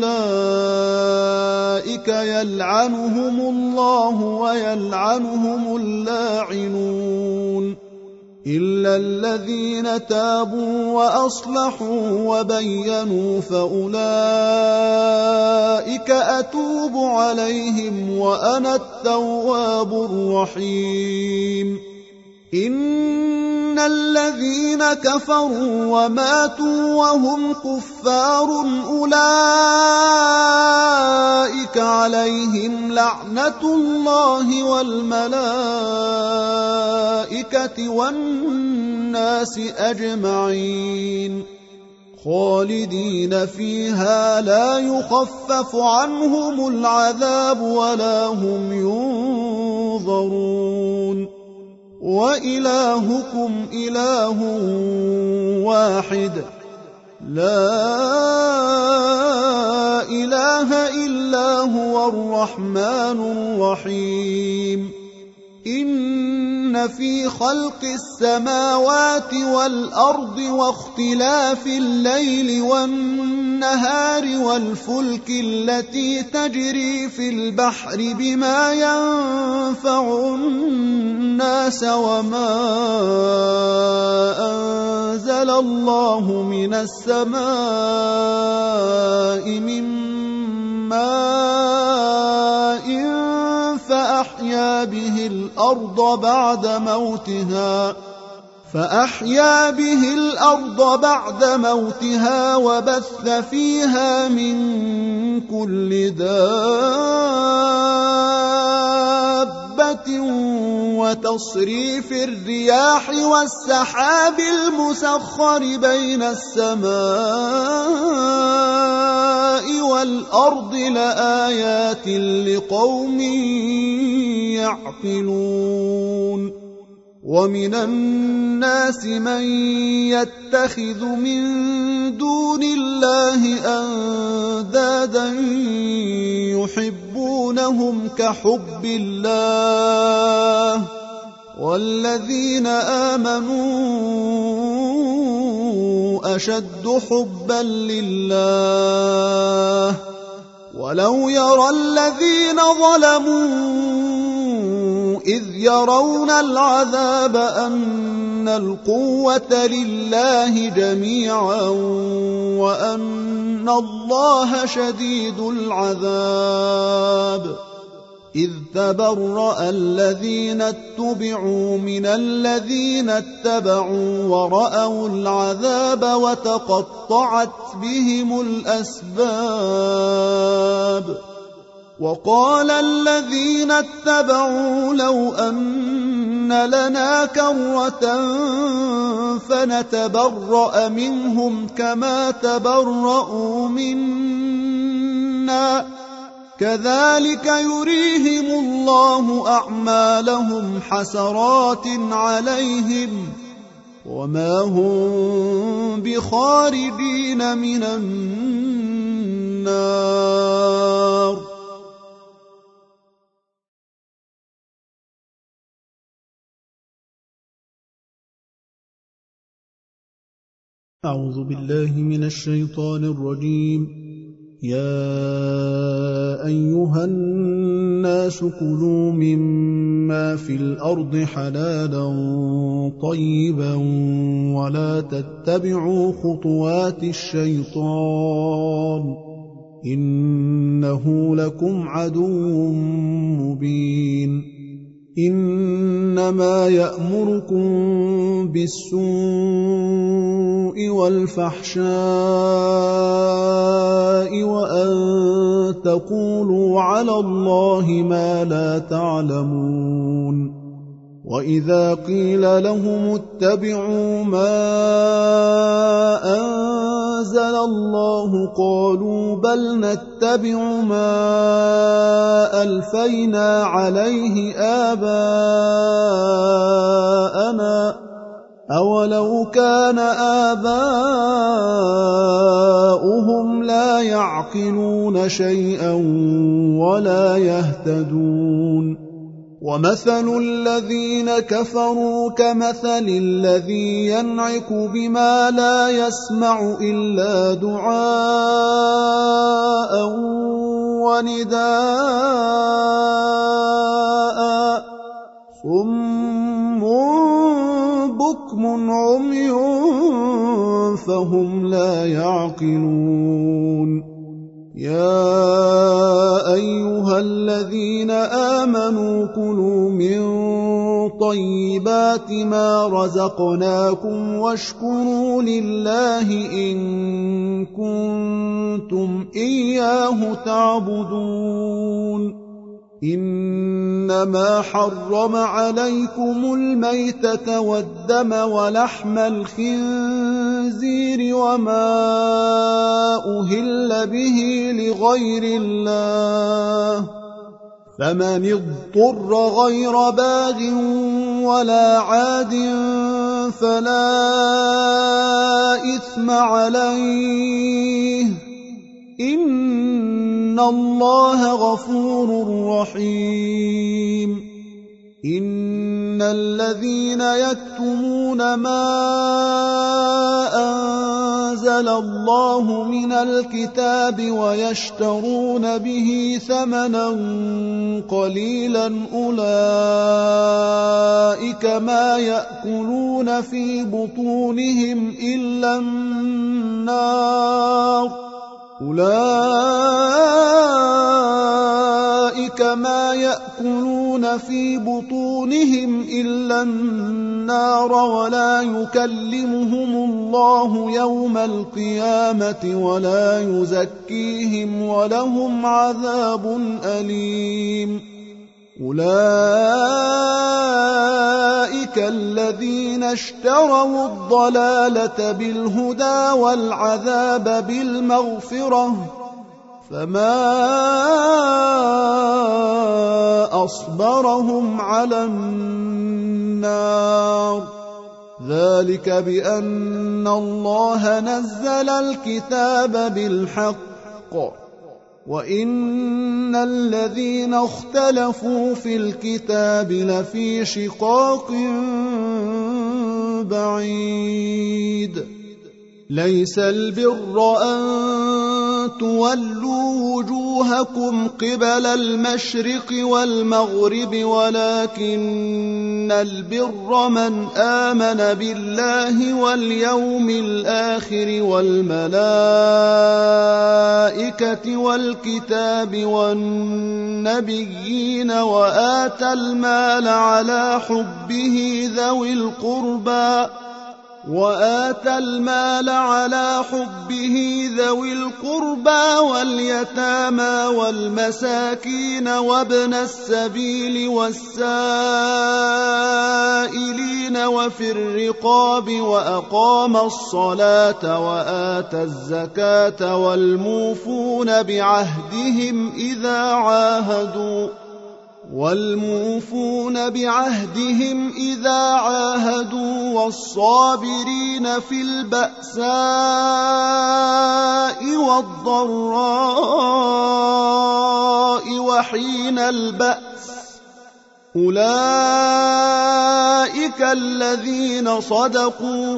أولئك يلعنهم الله ويلعنهم اللاعنون إلا الذين تابوا وأصلحوا وبينوا فأولئك أتوب عليهم وأنا التواب الرحيم إن الذين كفروا وماتوا وهم كفار أولئك عليهم لعنة الله والملائكة والناس أجمعين خالدين فيها لا يخفف عنهم العذاب ولا هم ينظرون وإلهكم إله واحد لا إله إلا هو الرحمن الرحيم إن في خلق السماوات والأرض واختلاف الليل والنهار والفلك التي تجري في البحر بما ينفع الناس وما أنزل الله من السماء من ماء فأحيا به الأرض بعد موتها فأحيا به الأرض بعد موتها وبث فيها من كل دابة وتصريف الرياح والسحاب المسخر بين السماء السماء والأرض لآيات لقوم يعقلون ومن الناس من يتخذ من دون الله أندادا يحبونهم كحب الله والذين آمنوا أشد حبا لله ولو يرى الذين ظلموا إذ يرون العذاب أن القوة لله جميعا وأن الله شديد العذاب إذ تبرأ الذين اتبعوا من الذين اتبعوا ورأوا العذاب وتقطعت بهم الأسباب وقال الذين اتبعوا لو أن لنا كرة فنتبرأ منهم كما تبرأوا منا كذلك يريهم الله أعمالهم حسرات عليهم وما هم بخارجين من النار. أعوذ بالله من الشيطان الرجيم. يا أيها الناس كلوا مما في الأرض حلالا طيبا ولا تتبعوا خطوات الشيطان إنه لكم عدو مبين. إنما يأمركم بالسوء والفحشاء وأن تقولوا على الله ما لا تعلمون. وإذا قيل لهم اتبعوا ما أنزل الله قالوا بل نتبع ما ألفينا عليه آباءنا أولو كان آباؤهم لا يعقلون شيئا ولا يهتدون. ومثل الذين كفروا كمثل الذي ينعك بما لا يسمع إلا دعاء ونداء صم بكم عمي فهم لا يعقلون. يا أيها الذين آمنوا كلوا من طيبات ما رزقناكم واشكروا لله إن كنتم إياه تعبدون. إنما حرم عليكم الميتة والدم ولحم الخنزير وما أهل به لغير الله فمن اضطر غير باغ ولا عاد فلا إثم عليه إن الله غفور رحيم. إن الذين يكتمون ما أنزل الله من الكتاب ويشترون به ثمنا قليلا أولئك ما يأكلون في بطونهم إلا النار أولئك ما يأكلون في بطونهم إلا النار ولا يكلمهم الله يوم القيامة ولا يزكيهم ولهم عذاب أليم. أولئك الذين اشتروا الضلالة بالهدى والعذاب بالمغفرة فما أصبرهم على النار ذلك بأن الله نزل الكتاب بالحق وإن الذين اختلفوا في الكتاب لفي شقاق بعيد ليس البر أن تولوا وجوهكم قبل المشرق والمغرب ولكن البر من آمن بالله واليوم الآخر والملائكة والكتاب والنبيين وآتى المال على حبه ذوي القربى وآتى المال على حبه ذوي القربى واليتامى والمساكين وابن السبيل والسائلين وفي الرقاب وأقام الصلاة وآتى الزكاة والموفون بعهدهم إذا عاهدوا والموفون بعهدهم إذا عاهدوا والصابرين في البأساء والضراء وحين البأس أولئك الذين صدقوا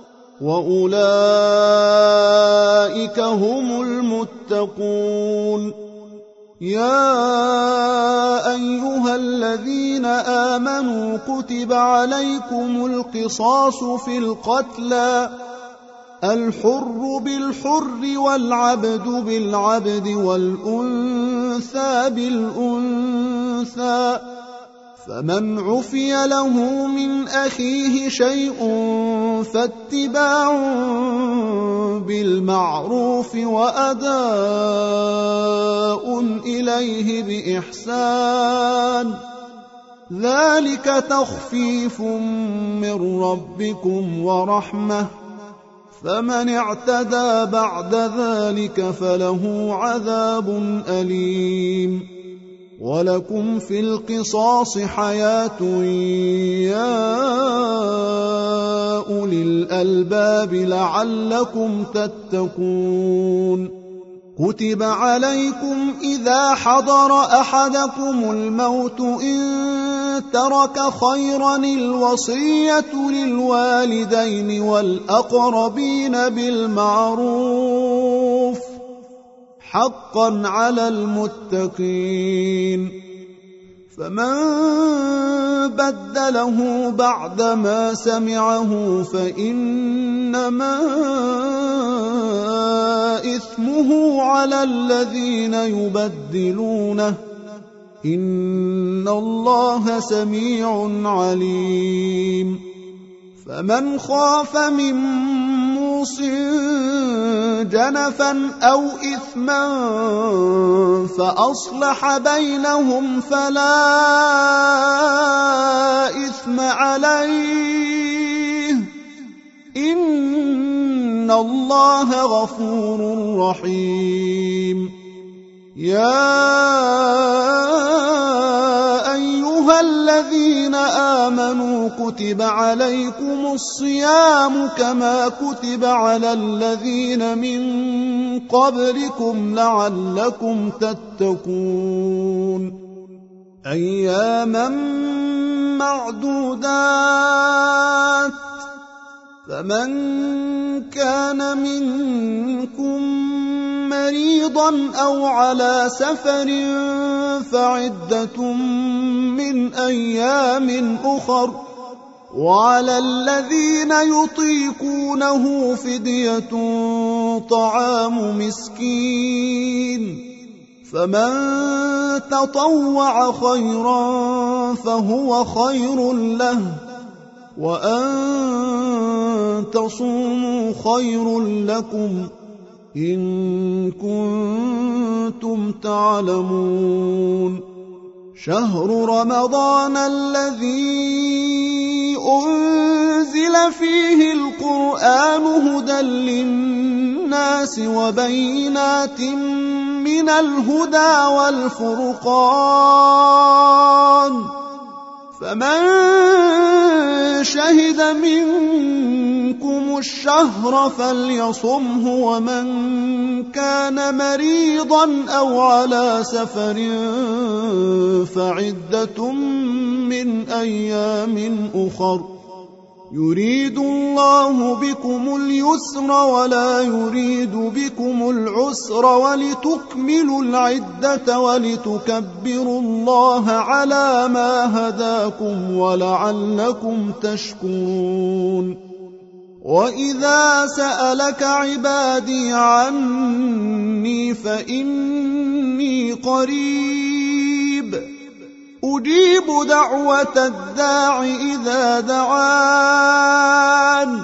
وأولئك هم المتقون يا أيها الذين آمنوا كتب عليكم القصاص في القتلى الحر بالحر والعبد بالعبد والأنثى بالأنثى فمن عفي له من أخيه شيء فاتباع بالمعروف وأداء إليه بإحسان ذلك تخفيف من ربكم ورحمة فمن اعتدى بعد ذلك فله عذاب أليم ولكم في القصاص حياة يا أولي الألباب لعلكم تتقون كتب عليكم إذا حضر أحدكم الموت إن ترك خيرا الوصية للوالدين والأقربين بالمعروف حقا على المتقين فمن بدله بعدما سمعه فإنما إثمه على الذين يبدلونه إن الله سميع عليم فمن خاف من موصٍ جنفا أو إثما فأصلح بينهم فلا إثم عليه إن الله غفور رحيم يا أيها الذين آمنوا كتب عليكم الصيام كما كتب على الذين من قبلكم لعلكم تتقون أياما معدودات فمن كان منكم مريضا أو على سفر فعدة من أيام أخر وعلى الذين يطيقونه فدية طعام مسكين فمن تطوع خيرا فهو خير له وأن تصوموا خير لكم إن كنتم تعلمون شهر رمضان الذي أنزل فيه القرآن هدى للناس وبينات من الهدى والفرقان، فمن شهد منكم الشهر فليصمه، ومن كان مريضا أو على سفر فعدة من أيام أخر، يريد الله بكم اليسر ولا يريد بكم العسر، ولتكملوا العدة ولتكبروا الله على ما هداكم ولعلكم تشكرون. وإذا سألك عبادي عني فإني قريب أجيب دعوة الداع إذا دعان،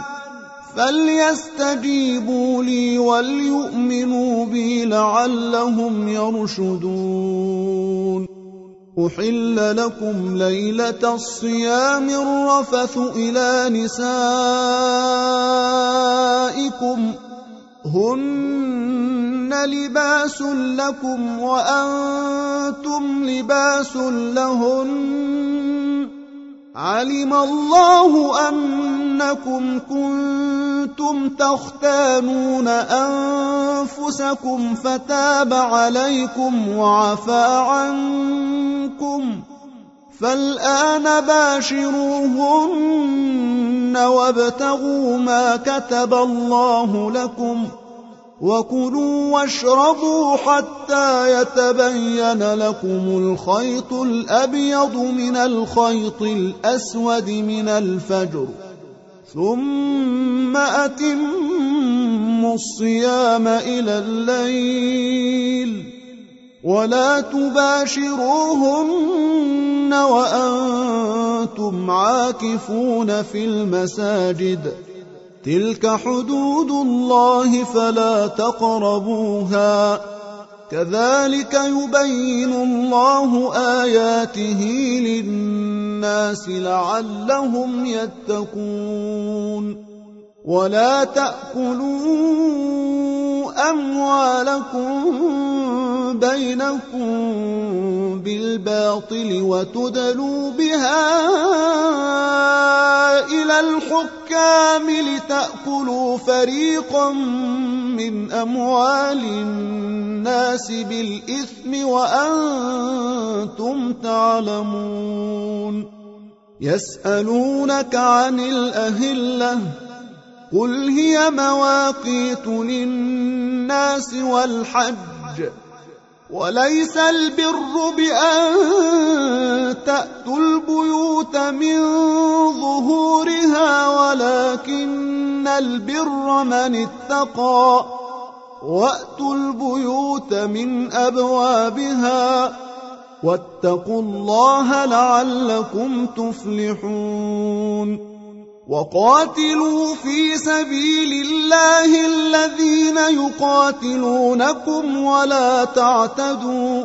فليستجيبوا لي وليؤمنوا بي لعلهم يرشدون. أحل لكم ليلة الصيام الرفث إلى نسائكم هن لباس لكم وأنتم لباس لهن، علم الله أنكم كنتم تختانون أنفسكم فتاب عليكم وعفى عنكم، فالآن باشروهن وابتغوا ما كتب الله لكم، وكلوا واشربوا حتى يتبين لكم الخيط الأبيض من الخيط الأسود من الفجر، ثم أتموا الصيام إلى الليل، ولا تباشروهن وأنتم عاكفون في المساجد، تلك حدود الله فلا تقربوها، كذلك يبين الله آياته للناس لعلهم يتقون. ولا تأكلوا أموالكم بينكم بالباطل وتدلوا بها إلى الحكام لتأكلوا فريقا من أموال الناس بالإثم وأنتم تعلمون. يسألونك عن الأهلة قل هي مواقيت للناس والحج، وليس البر بأن تأتوا البيوت من ظهورها ولكن البر من اتقى، وأتوا البيوت من أبوابها واتقوا الله لعلكم تفلحون. وقاتلوا في سبيل الله الذين يقاتلونكم ولا تعتدوا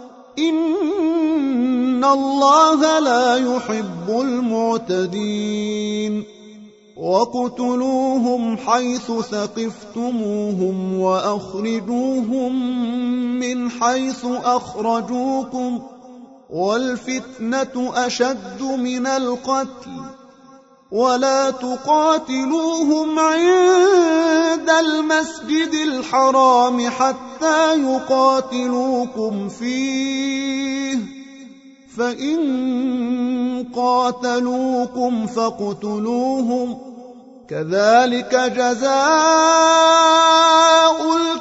إن الله لا يحب المعتدين. وَاقْتُلُوهُمْ حَيْثُ ثَقِفْتُمُوهُمْ وَأَخْرِجُوهُمْ مِنْ حَيْثُ أَخْرَجُوكُمْ وَالْفِتْنَةُ أَشَدُّ مِنَ الْقَتْلِ وَلَا تُقَاتِلُوهُمْ عِندَ الْمَسْجِدِ الْحَرَامِ حَتَّى يُقَاتِلُوكُمْ فِيهِ فَإِنْ قَاتَلُوكُمْ فَاقْتُلُوهُمْ كَذَلِكَ جَزَاءُ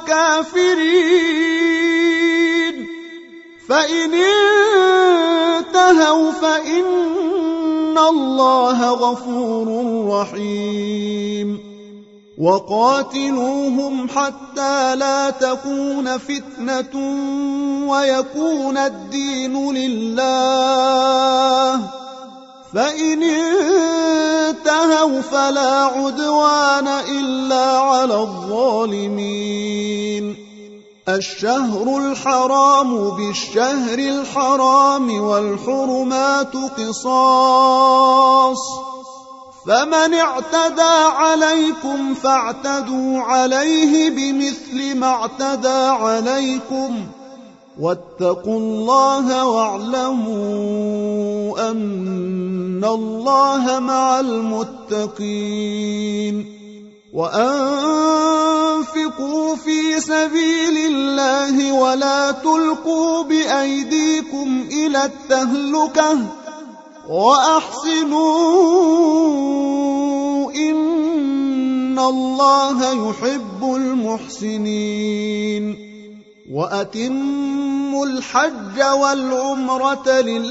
الْكَافِرِينَ. فَإِنِ انتهوا فَإِنَّ اللَّهَ غَفُورٌ رَحِيمٌ. وَقَاتِلُوهُمْ حَتَّى لَا تَكُونَ فِتْنَةٌ وَيَكُونَ الدِّينُ لِلَّهِ، فَإِنِ انتهوا فَلَا عُدْوَانَ إِلَّا عَلَى الظَّالِمِينَ. الشهر الحرام بالشهر الحرام والحرمات قصاص، فمن اعتدى عليكم فاعتدوا عليه بمثل ما اعتدى عليكم واتقوا الله واعلموا أن الله مع المتقين وأنفقوا في سبيل الله ولا تلقوا بأيديكم إلى التهلكة وأحسنوا إن الله يحب المحسنين وأتموا الحج والعمرة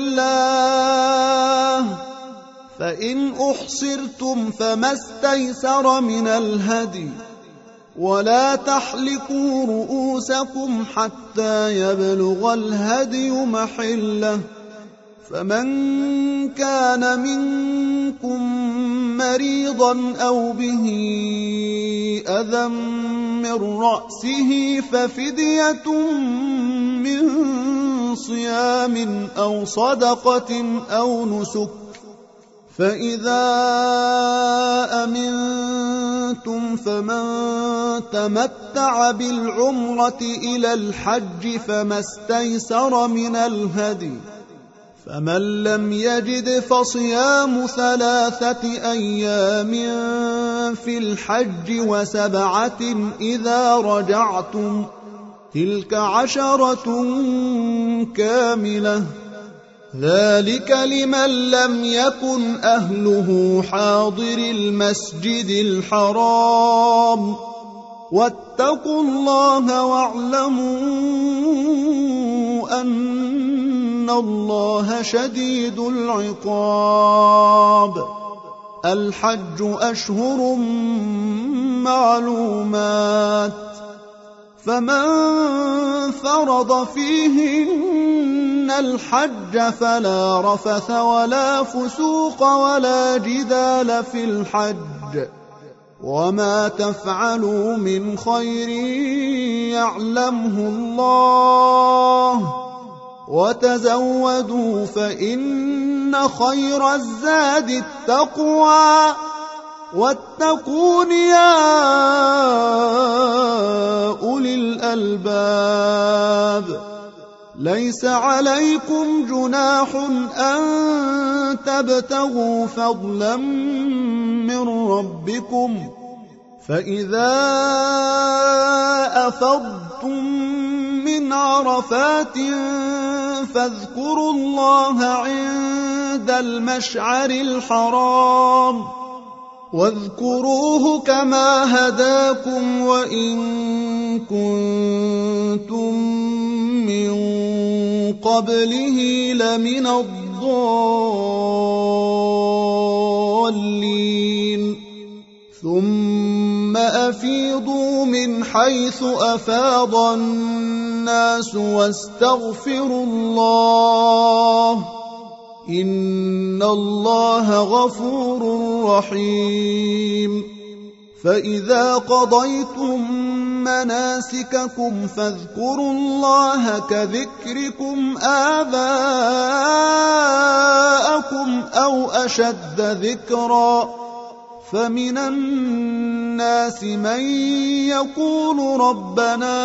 لله فإن أحصرتم فما استيسر من الهدي ولا تحلقوا رؤوسكم حتى يبلغ الهدي محله فمن كان منكم مريضا أو به أذى من رأسه ففدية من صيام أو صدقة أو نسك فإذا أمنتم فمن تمتع بالعمرة إلى الحج فما استيسر من الهدي فمن لم يجد فصيام ثلاثة أيام في الحج وسبعة إذا رجعتم تلك عشرة كاملة ذلك لمن لم يكن أهله حاضر المسجد الحرام واتقوا الله واعلموا أن الله شديد العقاب الحج أشهر معلومات فمن فرض فيهن الحج فلا رفث ولا فسوق ولا جدال في الحج وما تفعلوا من خير يعلمه الله وتزودوا فإن خير الزاد التقوى واتقون يا أولي الألباب ليس عليكم جناح أن تبتغوا فضلا من ربكم فإذا أفضتم من عرفات فاذكروا الله عند المشعر الحرام واذكروه كما هداكم وإن كنتم من قبله لمن الضالين ثم أفيضوا من حيث أفاض الناس واستغفروا الله إن الله غفور رحيم فإذا قضيتم مناسككم فاذكروا الله كذكركم آباءكم أو أشد ذكرا فمن الناس من يقول ربنا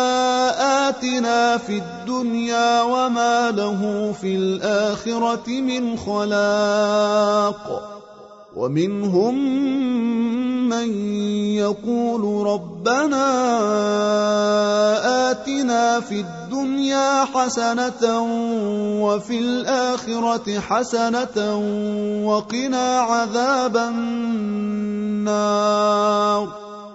آتنا في الدنيا وما له في الآخرة من خلاق ومنهم من يقول ربنا آتنا في الدنيا حسنة وفي الآخرة حسنة وقنا عذاب النار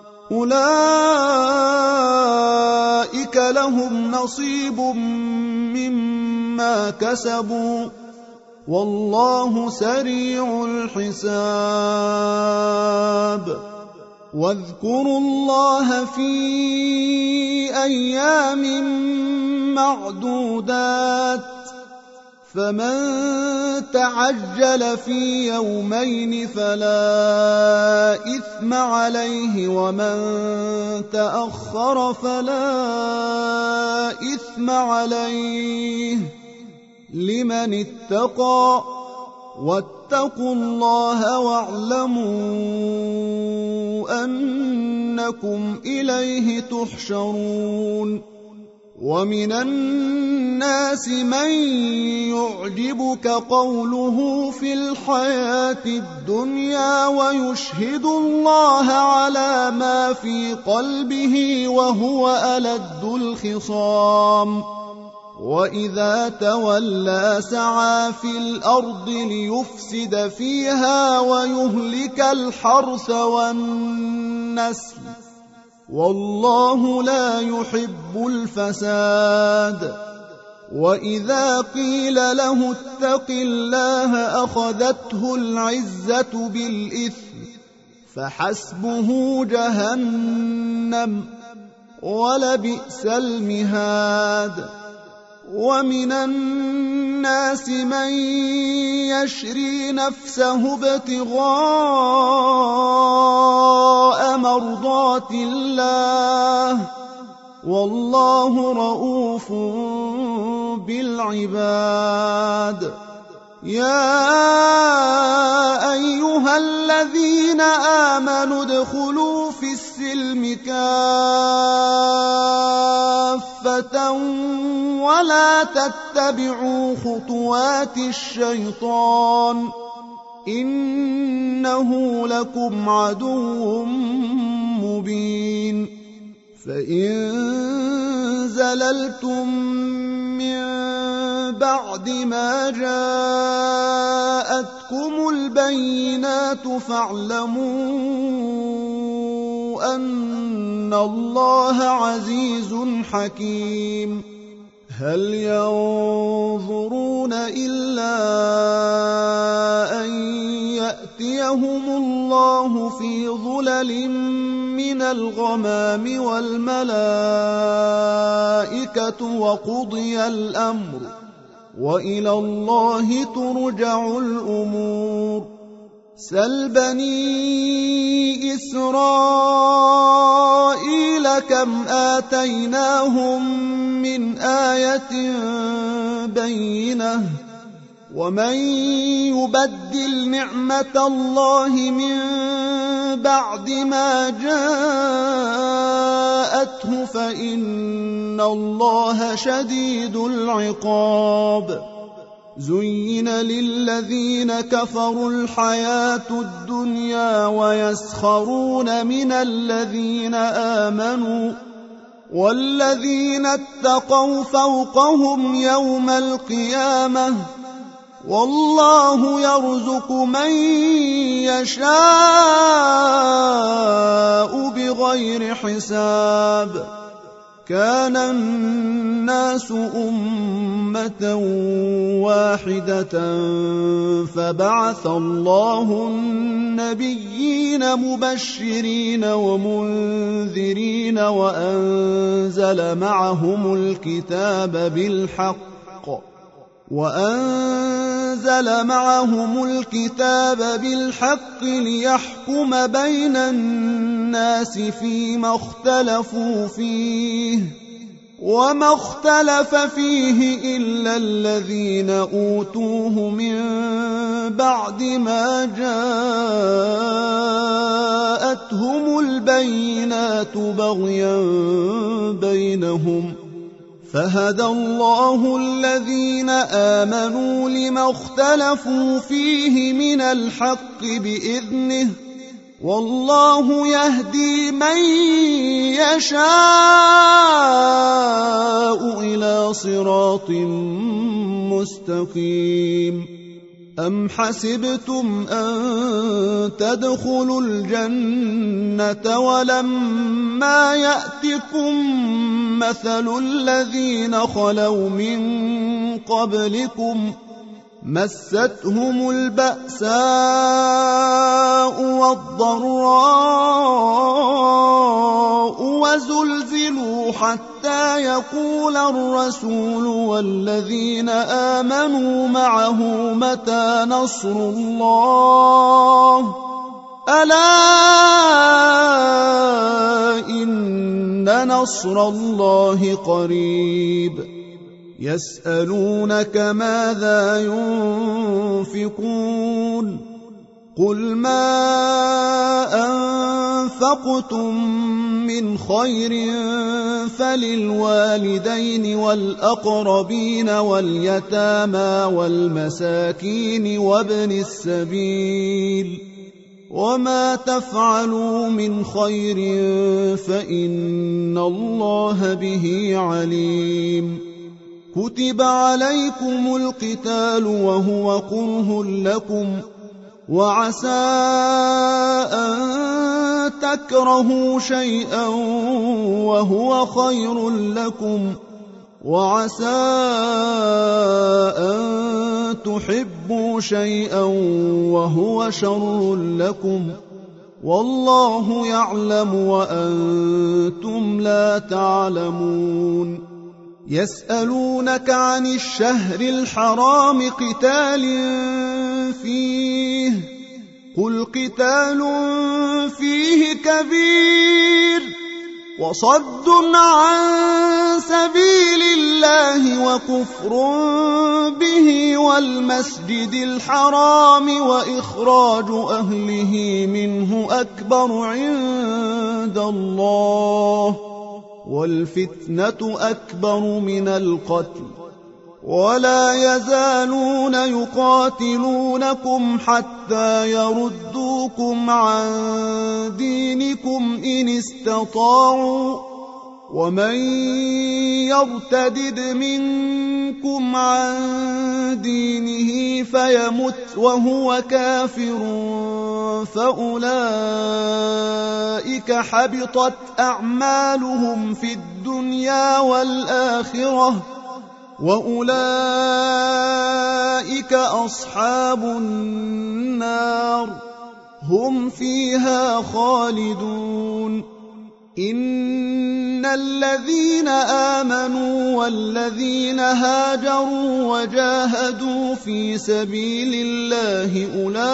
أولئك لهم نصيب مما كسبوا والله سريع الحساب واذكروا الله في أيام معدودات فمن تعجل في يومين فلا إثم عليه ومن تأخر فلا إثم عليه لمن اتقى واتقوا الله واعلموا أنكم إليه تحشرون ومن الناس من يعجبك قوله في الحياة الدنيا ويشهد الله على ما في قلبه وهو ألد الخصام وإذا تولى سعى في الأرض ليفسد فيها ويهلك الحرث والنسل والله لا يحب الفساد وإذا قيل له اتق الله أخذته العزة بالإثم فحسبه جهنم ولبئس المهاد ومن الناس من يشري نفسه ابتغاء مرضات الله والله رؤوف بالعباد يا أيها الذين آمنوا ادخلوا في السلم كافة ولا تتبعوا خطوات الشيطان إنه لكم عدو مبين فإن زللتم من بعد ما جاءتكم البينات فاعلموا أن الله عزيز حكيم هل ينظرون إلا أن يأتيهم الله في ظلل من الغمام والملائكة وقضي الأمر وإلى الله ترجع الأمور سل بني إسرائيل كم آتيناهم من آية بينة ومن يبدل نعمة الله من بعد ما جاءته فإن الله شديد العقاب زين للذين كفروا الحياة الدنيا ويسخرون من الذين آمنوا والذين اتقوا فوقهم يوم القيامة والله يرزق من يشاء بغير حساب كان الناس أمة واحدة فبعث الله النبيين مبشرين ومنذرين وأنزل معهم الكتاب بالحق وأنزل معهم الكتاب بالحق ليحكم بين الناس فيما اختلفوا فيه وما اختلف فيه إلا الذين أوتوه من بعد ما جاءتهم البينات بغيا بينهم فهدى الله الذين آمنوا لما اختلفوا فيه من الحق بإذنه والله يهدي من يشاء إلى صراط مستقيم أم حسبتم أن تدخلوا الجنة ولما يأتكم مثل الذين خلوا من قبلكم مستهم البأساء والضراء وزلزلوا حتى يقول الرسول والذين آمنوا معه متى نصر الله ألا إن نصر الله قريب يسألونك ماذا ينفقون قل ما أنفقتم من خير فللوالدين والأقربين واليتامى والمساكين وابن السبيل وما تفعلوا من خير فإن الله به عليم كتب عليكم القتال وهو كره لكم وعسى أن تكرهوا شيئا وهو خير لكم وعسى أن تحبوا شيئا وهو شر لكم والله يعلم وأنتم لا تعلمون يسألونك عن الشهر الحرام قتال فيه قل قتال فيه كبير وصد عن سبيل الله وكفر به والمسجد الحرام وإخراج أهله منه أكبر عند الله والفتنة أكبر من القتل ولا يزالون يقاتلونكم حتى يردوكم عن دينكم إن استطاعوا ومن يرتدد منكم عن دينه فيمت وهو كافر فأولئك حبطت أعمالهم في الدنيا والآخرة وأولئك أصحاب النار هم فيها خالدون إن الذين آمنوا والذين هاجروا وجاهدوا في سبيل الله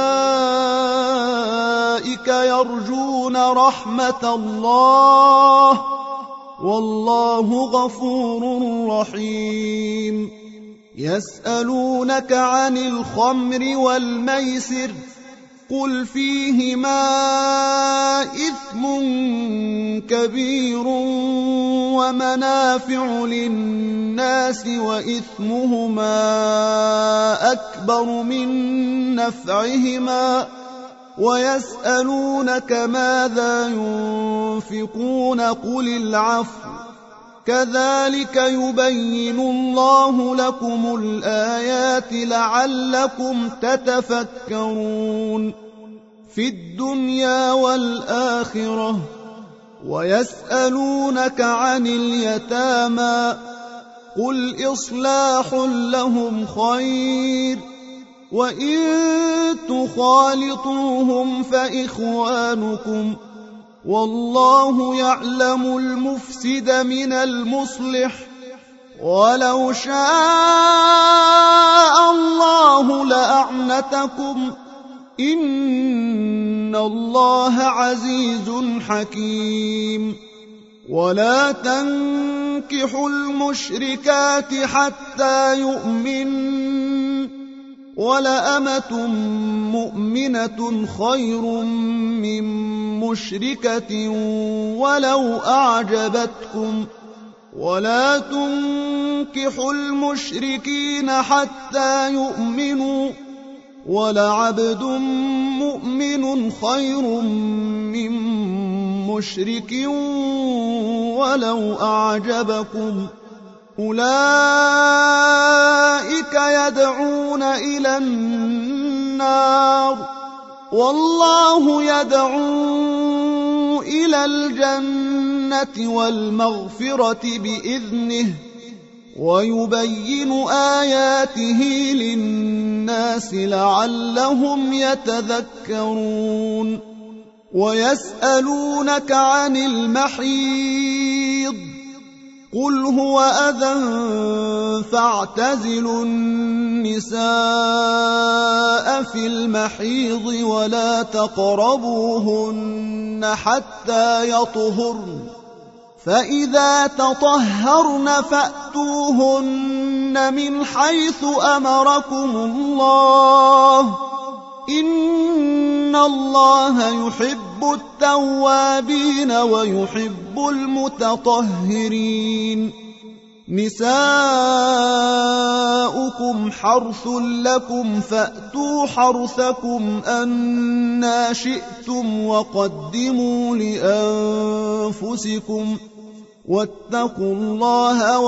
أولئك يرجون رحمة الله والله غفور رحيم يسألونك عن الخمر والميسر قل فيهما إثم كبير ومنافع للناس وإثمهما أكبر من نفعهما ويسألونك ماذا ينفقون قل العفو كذلك يبين الله لكم الآيات لعلكم تتفكرون في الدنيا والآخرة ويسألونك عن اليتامى قل إصلاح لهم خير وإن تخالطوهم فإخوانكم والله يعلم المفسد من المصلح ولو شاء الله لأعنتكم إن الله عزيز حكيم ولا تنكحوا المشركات حتى يؤمنوا ولأمة مؤمنة خير من مشركة ولو أعجبتكم ولا تنكحوا المشركين حتى يؤمنوا ولعبد مؤمن خير من مشرك ولو أعجبكم أولئك يدعون إلى النار والله يدعو إلى الجنة والمغفرة بإذنه ويبين آياته للناس لعلهم يتذكرون ويسألونك عن المحيض قل هو أذى فاعتزلوا النساء في المحيض ولا تقربوهن حتى يطهرن فإذا تطهرن فأتوهن من حيث أمركم الله إن الله يحب التوابين ويحب المتطهرين نساؤكم حرث لكم فأتوا حرثكم أنى شئتم وقدموا لأنفسكم واتقوا الله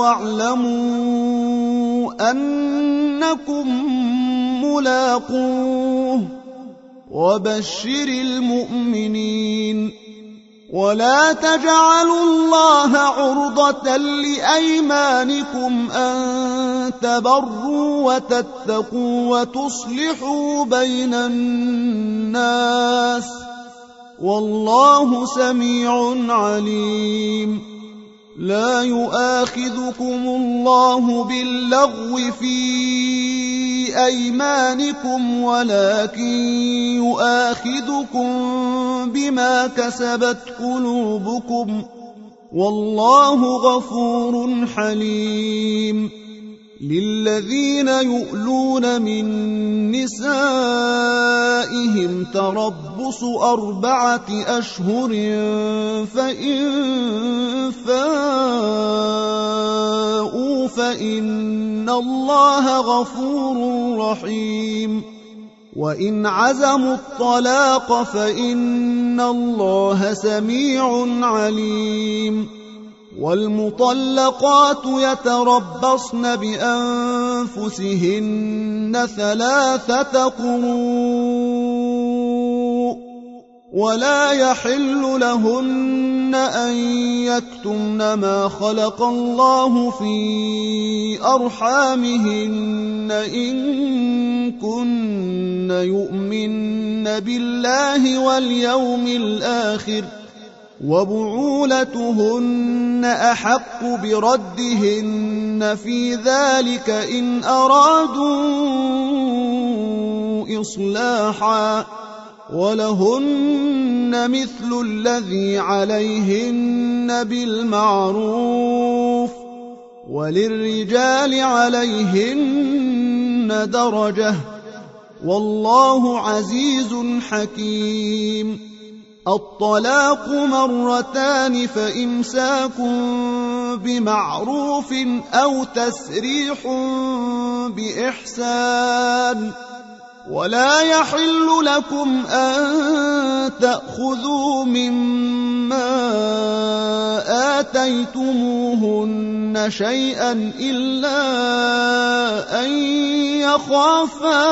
واعلموا أنكم ملاقوه وبشر المؤمنين ولا تجعلوا الله عرضة لأيمانكم أن تبروا وتتقوا وتصلحوا بين الناس والله سميع عليم لا يؤاخذكم الله باللغو في أيمانكم ولكن يؤاخذكم بما كسبت قلوبكم والله غفور حليم للذين يؤلون من نسائهم تربص أربعة أشهر فإن فاءوا فإن الله غفور رحيم وإن عزموا الطلاق فإن الله سميع عليم والمطلقات يتربصن بأنفسهن ثلاثة قروء ولا يحل لهن أن يكتمن ما خلق الله في أرحامهن إن كن يؤمن بالله واليوم الآخر وبعولتهن أحق بردهن في ذلك إن أرادوا إصلاحا ولهن مثل الذي عليهن بالمعروف وللرجال عليهن درجة والله عزيز حكيم الطلاق مرتان فإمساك بمعروف أو تسريح بإحسان ولا يحل لكم أن تأخذوا مما آتيتموهن شيئا إلا أن يخافا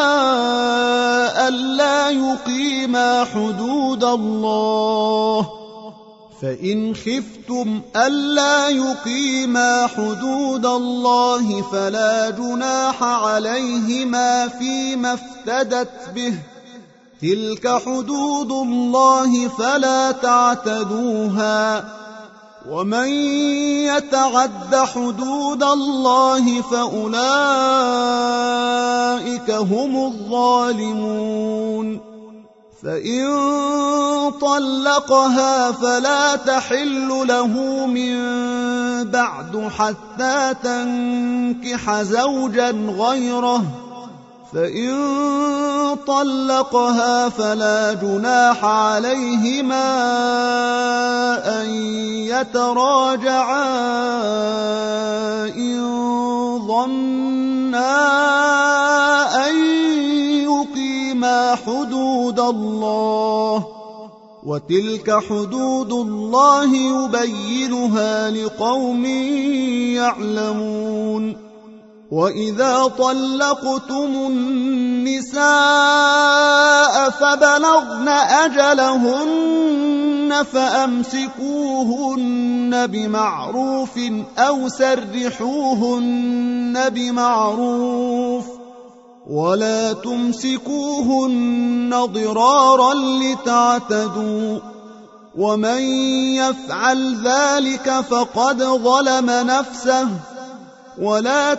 ألا يقيما حدود الله فإن خفتم ألا يقيما حدود الله فلا جناح عليهما فيما افتدت به تلك حدود الله فلا تعتدوها ومن يتعد حدود الله فأولئك هم الظالمون فإن طلقها فلا تحل له من بعد حتى تنكح زوجا غيره فإن طلقها فلا جناح عليهما أن يتراجعا إن ظنا أن يقيما حدود الله وتلك حدود الله يبينها لقوم يعلمون وإذا طلقتم النساء فبلغن أجلهن فأمسكوهن بمعروف أو سرحوهن بمعروف ولا تمسكوهن ضرارا لتعتدوا ومن يفعل ذلك فقد ظلم نفسه ولا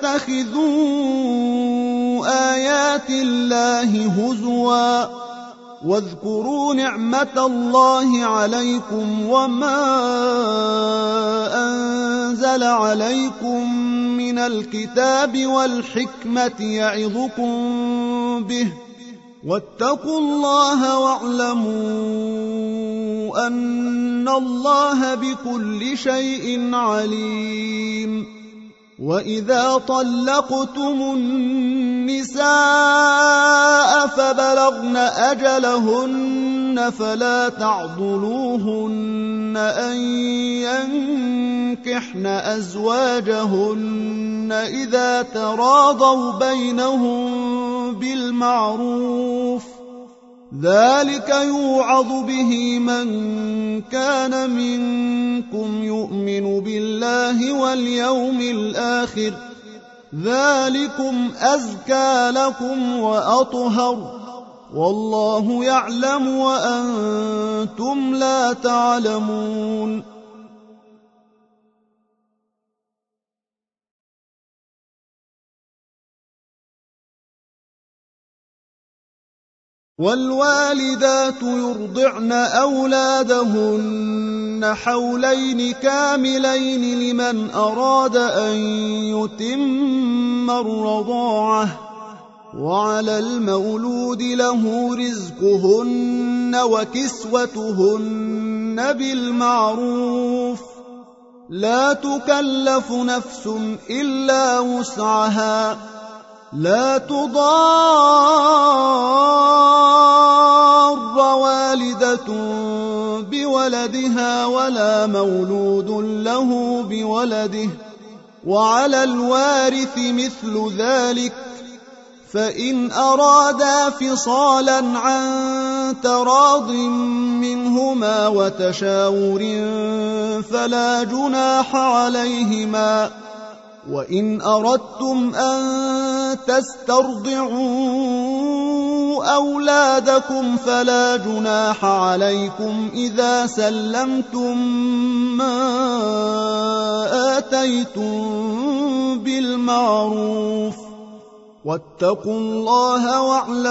تتخذوا آيات الله هزوا واذكروا نعمة الله عليكم وما أنزل عليكم من الكتاب والحكمة يعظكم به، واتقوا الله واعلموا أن الله بكل شيء عليم. وإذا طلقتم النساء فبلغن أجلهن فلا تعضلوهن أن ينكحن أزواجهن إذا تراضوا بينهم بالمعروف، ذلك يوعظ به من كان منكم يؤمن بالله واليوم الآخر، ذلكم أزكى لكم وأطهر، والله يعلم وأنتم لا تعلمون. والوالدات يرضعن أولادهن حولين كاملين لمن أراد أن يتم الرضاعة، وعلى المولود له رزقهن وكسوتهن بالمعروف، لا تكلف نفس إلا وسعها، لا تضار والدة بولدها ولا مولود له بولده، وعلى الوارث مثل ذلك، فإن أرادا فصالا عن تراض منهما وتشاور فلا جناح عليهما. وإن أردتم أن تسترضعوا أولادكم فلا جناح عليكم إذا سلمتم ما آتيتم بالمعروف، واتقوا الله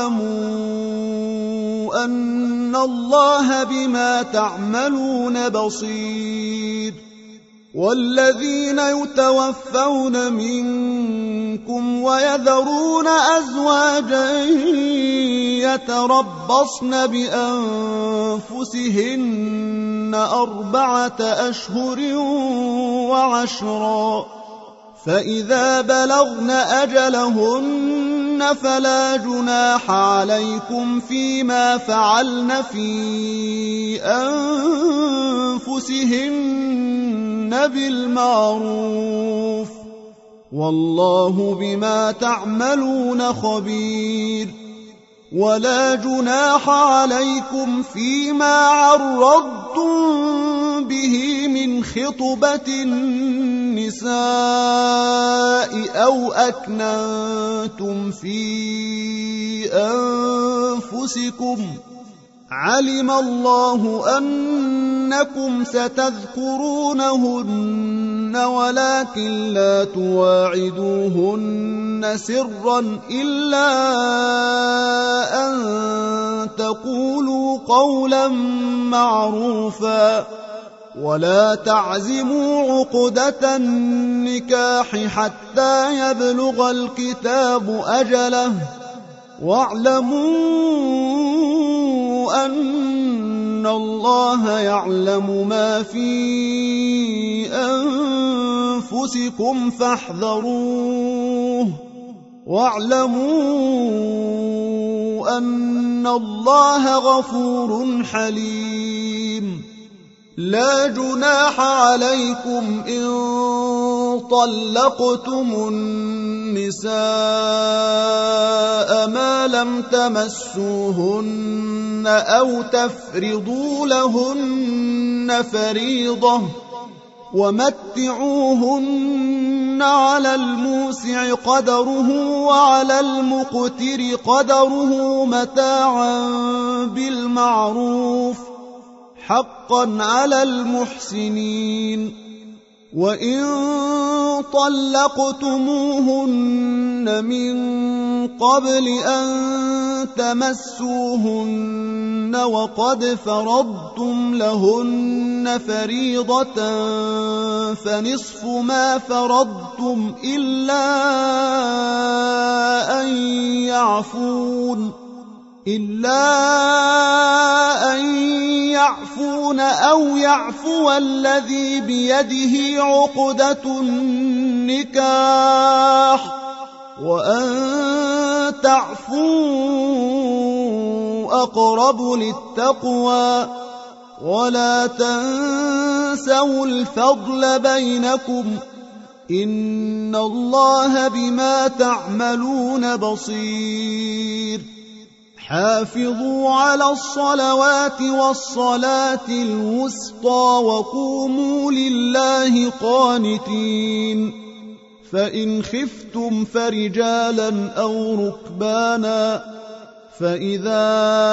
واعلموا أن الله بما تعملون بصير. والذين يتوفون منكم ويذرون أزواجا يتربصن بأنفسهن أربعة أشهر وعشرا، فإذا بلغن أجلهن فلا جناح عليكم فيما فعلن في أنفسهن بالمعروف، والله بما تعملون خبير. ولا جناح عليكم فيما عرضتم به من خطبة النساء أو أكننتم في أنفسكم، علم الله أنكم ستذكرونهن ولكن لا تواعدوهن سرا إلا أن تقولوا قولا معروفا، ولا تعزموا عقدة النكاح حتى يبلغ الكتاب أجله، واعلموا أن الله يعلم ما في أنفسكم فاحذروه، واعلموا أن الله غفور حليم. لا جناح عليكم إن طلقتم النساء ما لم تمسوهن أو تفرضوا لهن فريضة، ومتعوهن على الموسع قدره وعلى المقتر قدره متاعا بالمعروف، حقا على المحسنين. وإن طلقتموهن من قبل أن تمسوهن وقد فرضتم لهن فريضة فنصف ما فرضتم إلا أن يعفون إلا أن يعفون أو يعفو الذي بيده عقدة النكاح وأن تعفوا أقرب للتقوى ولا تنسوا الفضل بينكم إن الله بما تعملون بصير حافظوا على الصلوات والصلاة الوسطى وقوموا لله قانتين فإن خفتم فرجالا أو ركبانا فإذا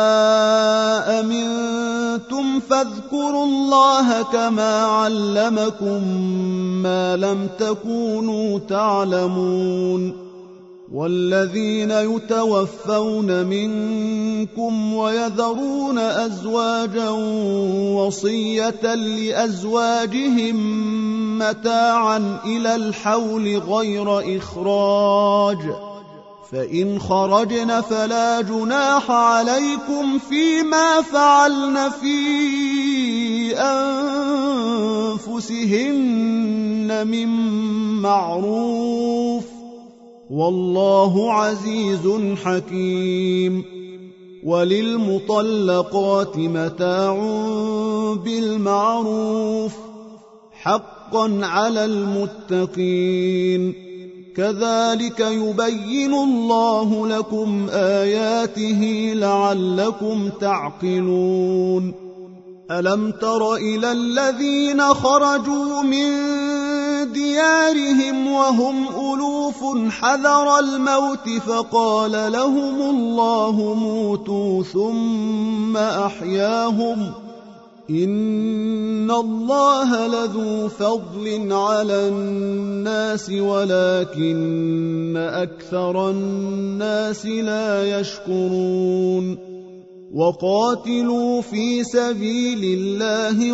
أمنتم فاذكروا الله كما علمكم ما لم تكونوا تعلمون والذين يتوفون منكم ويذرون أزواجا وصية لأزواجهم متاعا إلى الحول غير إخراج فإن خرجن فلا جناح عليكم فيما فعلن في أنفسهن من معروف والله عزيز حكيم وللمطلقات متاع بالمعروف حقا على المتقين كذلك يبين الله لكم آياته لعلكم تعقلون ألم تر إلى الذين خرجوا من ديارهم وهم ألوف حذر الموت فقال لهم الله موتوا ثم أحياهم إن الله لذو فضل على الناس ولكن أكثر الناس لا يشكرون وقاتلوا في سبيل الله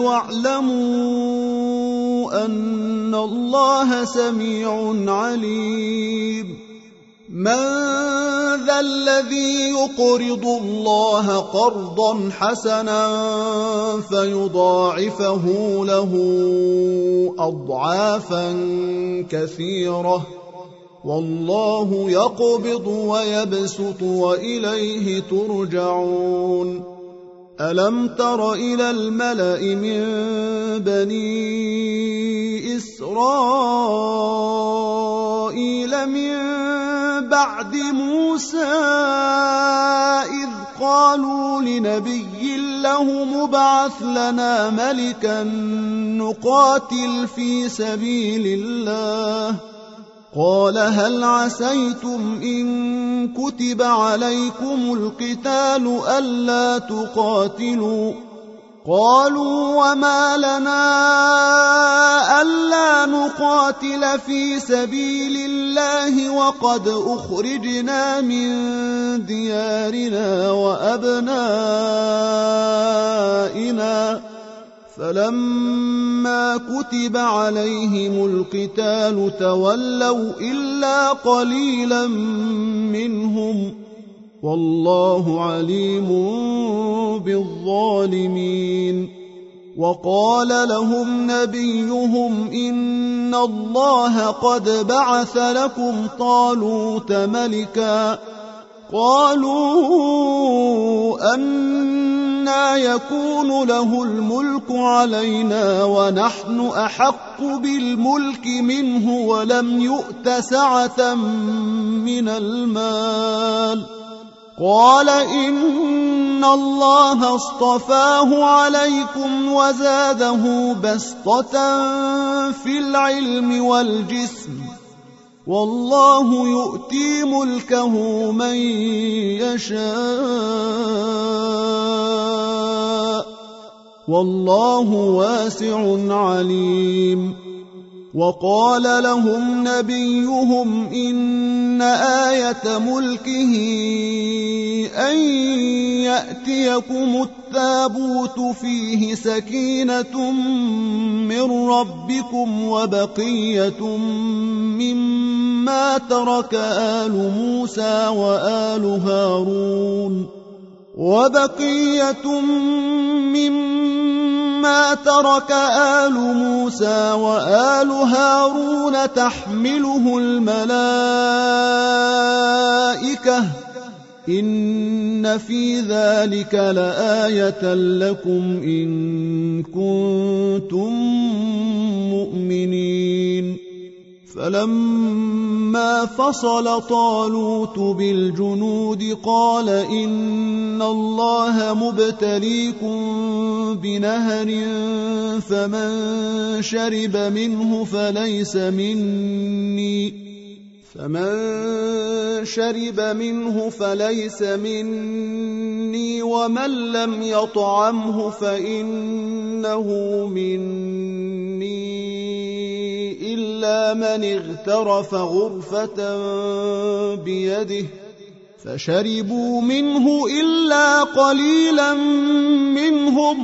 واعلموا أن الله سميع عليم من ذا الذي يقرض الله قرضا حسنا فيضاعفه له أضعافا كثيرة والله يقبض ويبسط وإليه ترجعون ألم تر إلى الملأ من بني إسرائيل من بعد موسى إذ قالوا لنبي له مبعث لنا ملكا نقاتل في سبيل الله قال هل عسيتم إن كتب عليكم القتال ألا تقاتلوا قالوا وما لنا ألا نقاتل في سبيل الله وقد أخرجنا من ديارنا وأبنائنا فلما كتب عليهم القتال تولوا إلا قليلا منهم والله عليم بالظالمين وقال لهم نبيهم إن الله قد بعث لكم طالوت ملكا قالوا أنى يكون له الملك علينا ونحن أحق بالملك منه ولم يؤت سعة من المال قال إن الله اصطفاه عليكم وزاده بسطة في العلم والجسم والله يؤتي ملكه من يشاء والله واسع عليم وقال لهم نبيهم إن آية ملكه أن يأتيكم التابوت فيه سكينة من ربكم وبقية مما ترك آل موسى وآل هارون وبقية مما ترك آل موسى وآل هارون تحمله الملائكة إن في ذلك لآية لكم إن كنتم مؤمنين. فلما فصل طالوت بالجنود قال إن الله مبتليكم بنهر فمن شرب منه فليس مني فمن شرب منه فليس مني ومن لم يطعمه فإنه مني إلا من اغترف غرفة بيده فشربوا منه إلا قليلا منهم.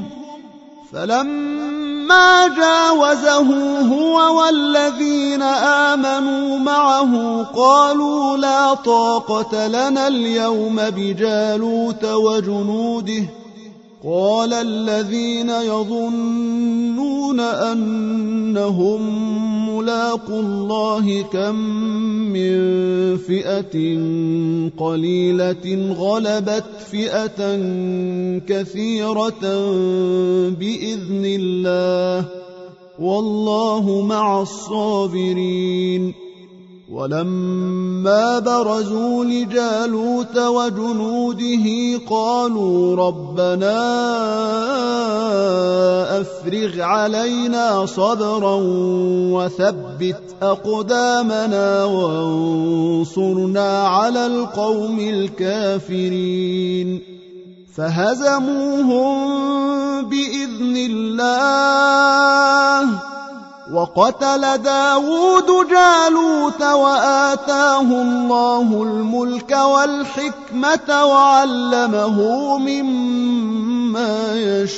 فلما جاوزه هو والذين آمنوا معه قالوا لا طاقة لنا اليوم بجالوت وجنوده. قال الذين يظنون أنهم ملاقو الله كم من فئة قليلة غلبت فئة كثيرة بإذن الله والله مع الصابرين. ولما برزوا لجالوت وجنوده قالوا ربنا أفرغ علينا صبرا وثبت أقدامنا وانصرنا على القوم الكافرين. فهزموهم بإذن الله وقتل داود جالوت وآتاه الله الملك والحكمة وعلمه مما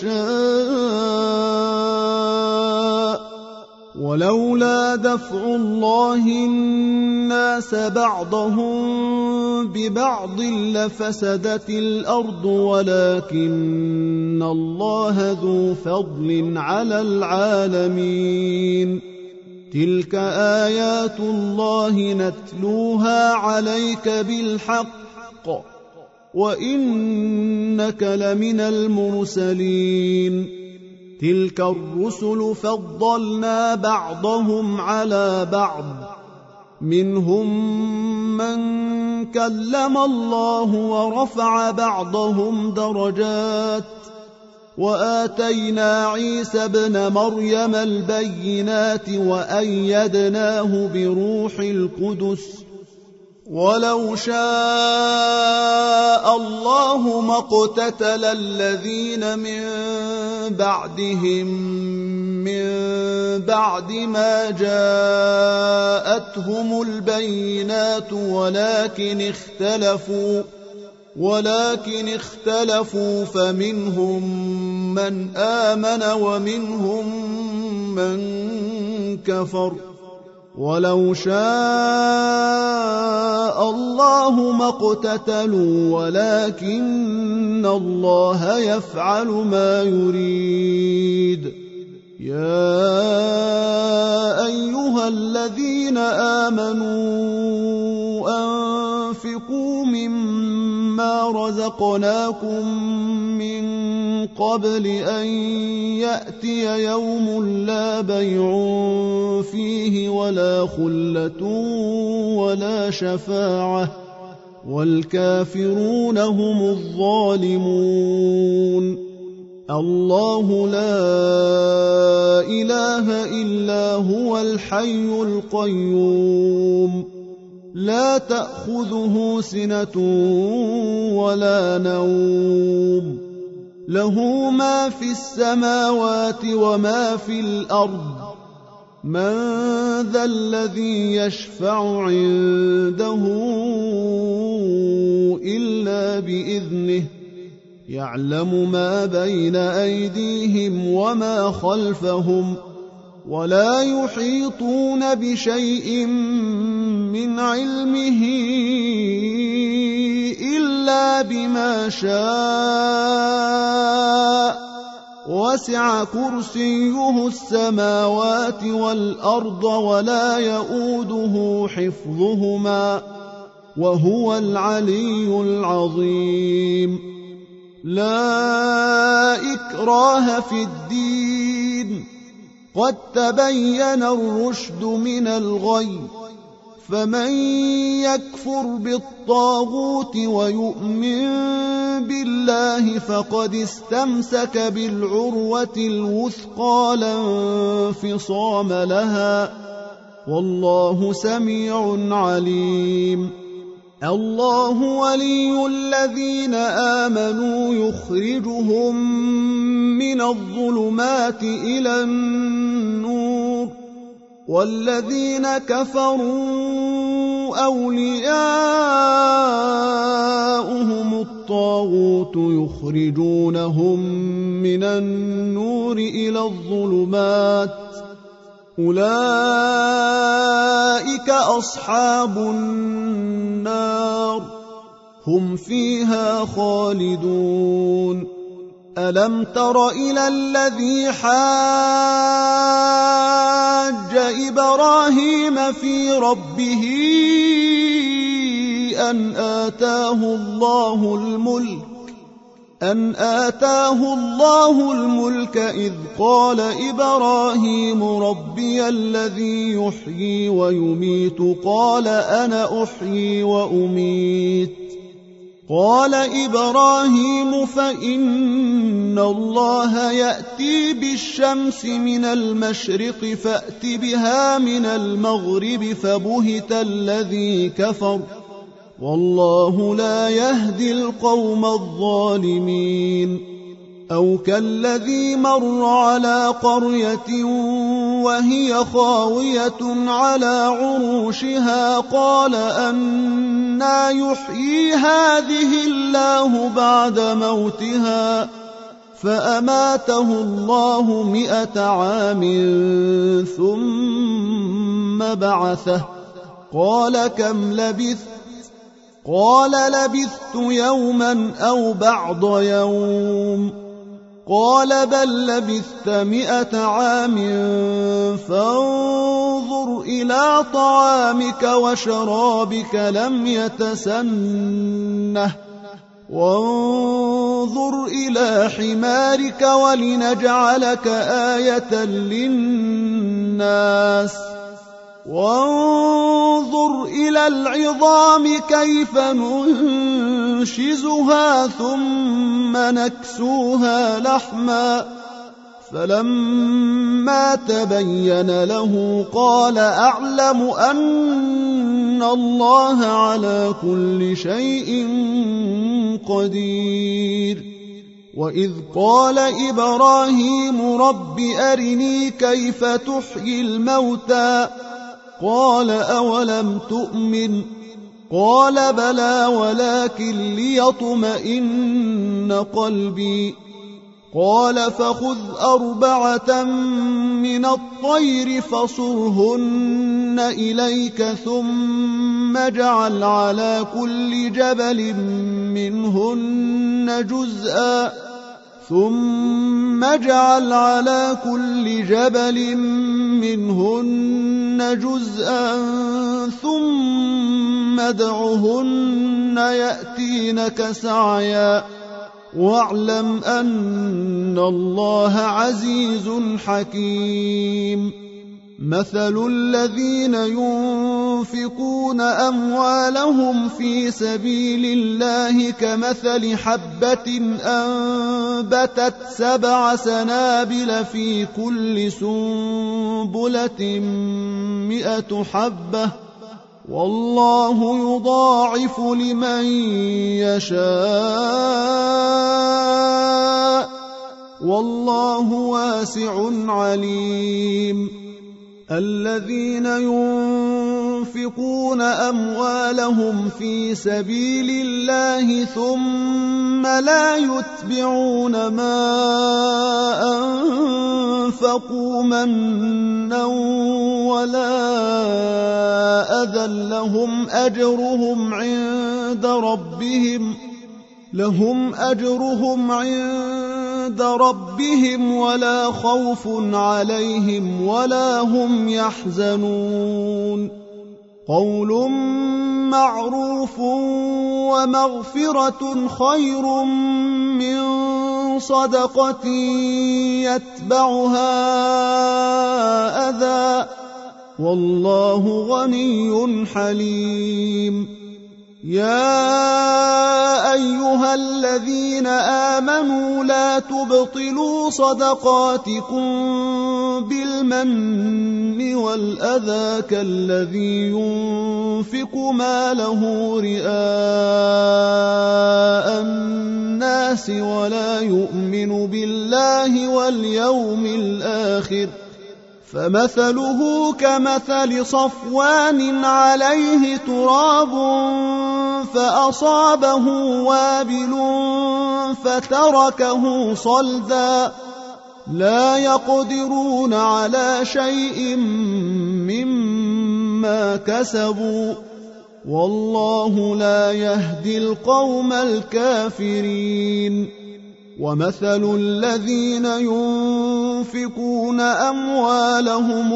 يشاء ولولا دفع الله الناس بعضهم ببعض لفسدت الأرض ولكن الله ذو فضل على العالمين. تلك آيات الله نتلوها عليك بالحق وإنك لمن المرسلين. تلك الرسل فضلنا بعضهم على بعض منهم من كلم الله ورفع بعضهم درجات وآتينا عيسى ابن مريم البينات وأيدناه بروح القدس ولو شاء الله ما اقتتل الذين من بعدهم من بعد ما جاءتهم البينات ولكن اختلفوا ولكن اختلفوا فمنهم من آمن ومنهم من كفر ولو شاء الله ما اقتتلوا ولكن الله يفعل ما يريد. يا أيها الذين آمنوا أنفقوا مما رزقناكم من قبل أن يأتي يوم لا بيع فيه ولا خلة ولا شفاعة والكافرون هم الظالمون. الله لا إله إلا هو الحي القيوم لا تأخذه سنة ولا نوم له ما في السماوات وما في الأرض من ذا الذي يشفع عنده إلا بإذنه يعلم ما بين أيديهم وما خلفهم ولا يحيطون بشيء من علمه إلا بما شاء وسع كرسيه السماوات والأرض ولا يؤوده حفظهما وهو العلي العظيم. لا إكراه في الدين قد تبين الرشد من الغي فمن يكفر بالطاغوت ويؤمن بالله فقد استمسك بالعروة الوثقى لا انفصام لها والله سميع عليم. الله ولي الذين آمنوا يخرجهم من الظلمات إلى النور والذين كفروا أولياؤهم الطاغوت يخرجونهم من النور إلى الظلمات أولئك أصحاب النار هم فيها خالدون. ألم تر إلى الذي حاج إبراهيم في ربه أن آتاه الله الملك أن آتاه الله الملك إذ قال إبراهيم ربي الذي يحيي ويميت قال أنا أحيي وأميت قال إبراهيم فإن الله يأتي بالشمس من المشرق فأت بها من المغرب فبهت الذي كفر والله لا يهدي القوم الظالمين. أو كالذي مر على قرية وهي خاوية على عروشها قال أنى يحيي هذه الله بعد موتها فأماته الله مئة عام ثم بعثه قال كم لبثت قال لبثت يوما أو بعض يوم قال بل لبثت مئة عام فانظر إلى طعامك وشرابك لم يتسنه وانظر إلى حمارك ولنجعلك آية للناس وانظر إلى العظام كيف ننشزها ثم نكسوها لحما فلما تبين له قال أعلم أن الله على كل شيء قدير. وإذ قال إبراهيم رب أرني كيف تحيي الموتى قال أولم تؤمن قال بلى ولكن ليطمئن قلبي قال فخذ أربعة من الطير فصرهن إليك ثم اجعل على كل جبل منهن جزءا ثم اجعل على كل جبل منهن جزءا ثم ادعهن يأتينك سعيا واعلم أن الله عزيز حكيم. مثل الذين ينفقون أموالهم في سبيل الله كمثل حبة أنبتت سبع سنابل في كل سنبلة مئة حبة والله يضاعف لمن يشاء والله واسع عليم. الذين ينفقون أموالهم في سبيل الله ثم لا يتبعون ما أنفقوا منا ولا أذى لهم أجرهم عند ربهم لهم أجرهم عند ربهم ولا خوف عليهم ولا هم يحزنون قول معروف ومغفرة خير من صدقة يتبعها أذى والله غني حليم يا أيها الذين آمنوا لا تبطلوا صدقاتكم بالمن والأذى كالذي ينفق ماله رئاء الناس ولا يؤمن بالله واليوم الآخر فمثله كمثل صفوان عليه تراب فأصابه وابل فتركه صلدا لا يقدرون على شيء مما كسبوا والله لا يهدي القوم الكافرين ومثل الذين ينفقون أموالهم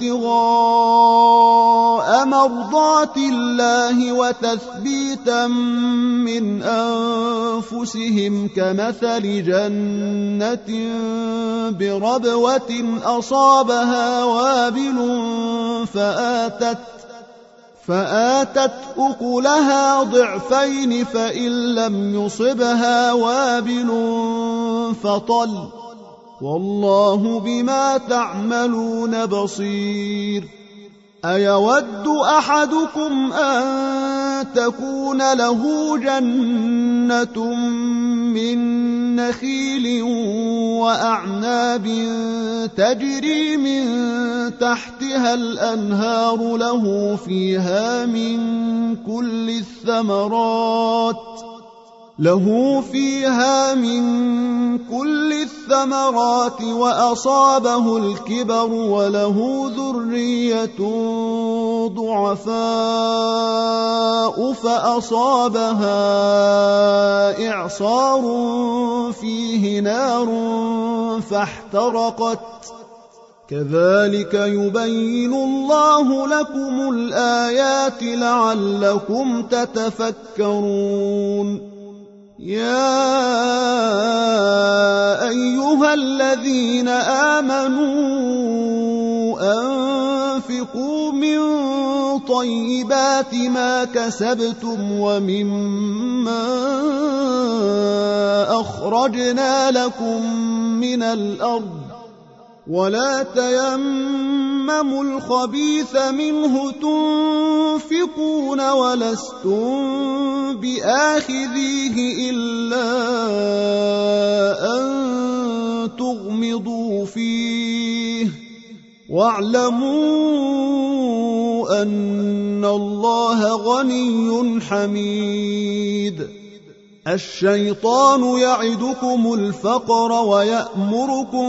ابتغاء مرضات الله وتثبيتا من أنفسهم كمثل جنة بربوة أصابها وابل فآتت فآتت أكلها ضعفين فإن لم يصبها وابل فطل والله بما تعملون بصير أيود أحدكم أن تكون له جنة من نخيل وأعناب تجري من تحتها الأنهار له فيها من كل الثمرات له فيها من كل الثمرات وأصابه الكبر وله ذرية ضعفاء فأصابها إعصار فيه نار فاحترقت كذلك يبين الله لكم الآيات لعلكم تتفكرون يا أيها الذين آمنوا أنفقوا من طيبات ما كسبتم ومما أخرجنا لكم من الأرض ولا تيمموا الخبيث منه تنفقون ولستم بآخذيه إلا أن تغمضوا فيه واعلموا أن الله غني حميد الشيطان يعدكم الفقر ويأمركم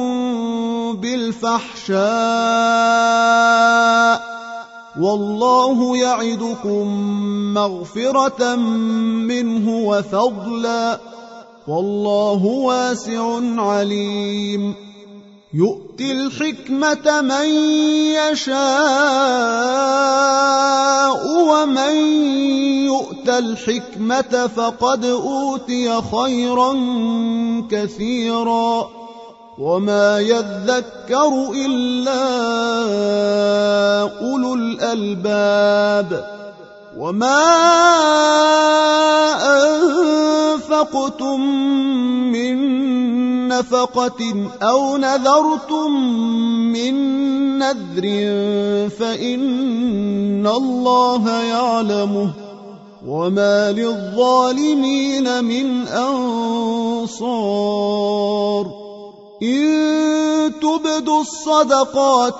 بالفحشاء والله يعدكم مغفرة منه وفضلا والله واسع عليم يؤتي الحكمة من يشاء ومن يؤت الحكمة فقد أوتي خيرا كثيرا وما يذكر إلا أولو الألباب وما أنفقتم من نفقة أو نذرتم من نذر فإن الله يعلمه وما للظالمين من أنصار إن تبدوا الصدقات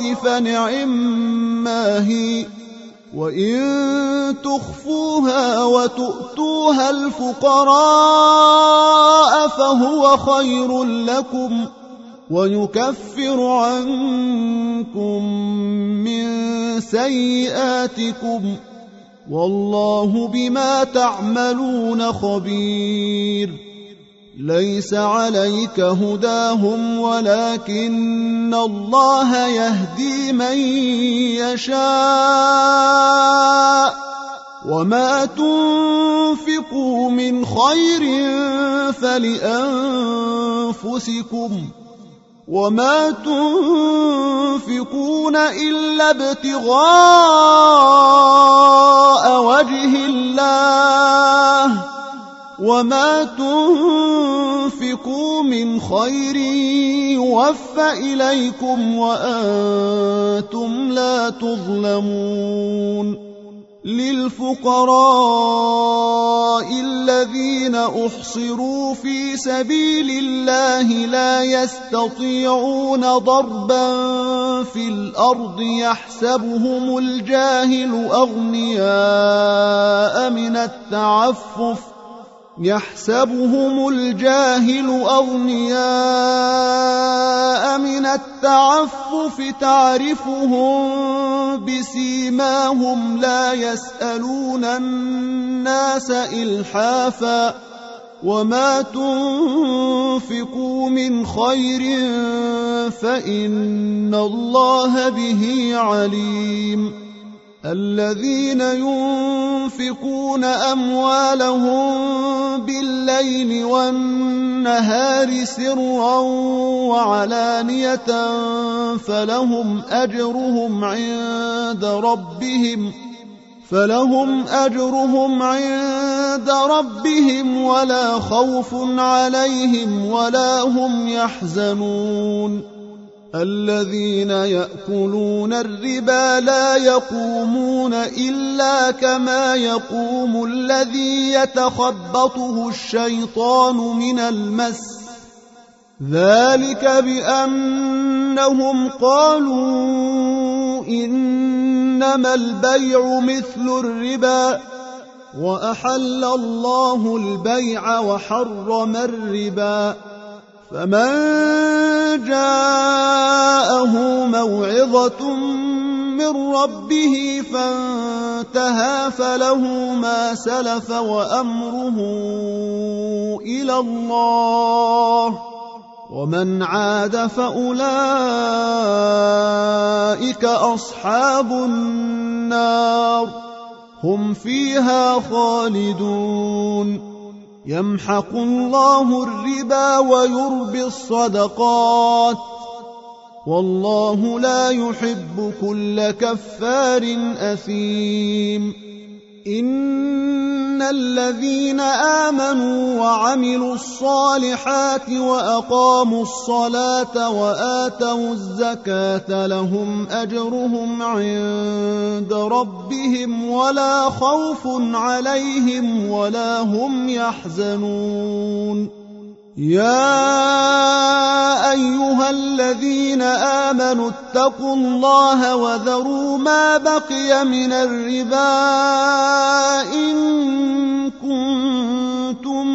فنعما هي، وإن تخفوها وتؤتوها الفقراء فهو خير لكم، ويكفر عنكم من سيئاتكم، والله بما تعملون خبير. ليس عليك هداهم ولكن الله يهدي من يشاء، وما تنفقوا من خير فلأنفسكم، وما تنفقون إلا ابتغاء وجه الله، وما تنفقوا من خير يوفى إليكم وأنتم لا تظلمون. للفقراء الذين أحصروا في سبيل الله لا يستطيعون ضربا في الأرض يحسبهم الجاهل أغنياء من التعفف يحسبهم الجاهل أغنياء من التعفف تعرفهم بسيماهم لا يسألون الناس إلحافا، وما تنفقوا من خير فإن الله به عليم. الذين ينفقون أموالهم بالليل والنهار سرا وعلانية فلهم أجرهم عند ربهم فلهم أجرهم عند ربهم ولا خوف عليهم ولا هم يحزنون. الذين يأكلون الربا لا يقومون إلا كما يقوم الذي يتخبطه الشيطان من المس، ذلك بأنهم قالوا إنما البيع مثل الربا وأحل الله البيع وحرم الربا، فمن جاءه موعظة من ربه فانتهى فله ما سلف وأمره إلى الله، ومن عاد فأولئك أصحاب النار هم فيها خالدون. يمحق الله الربا ويربي الصدقات، والله لا يحب كل كفار أثيم. إن الذين آمنوا وعملوا الصالحات وأقاموا الصلاة وآتوا الزكاة لهم أجرهم عند ربهم ولا خوف عليهم ولا هم يحزنون. يا أيها الذين آمنوا اتقوا الله وذروا ما بقي من الربا إن كنتم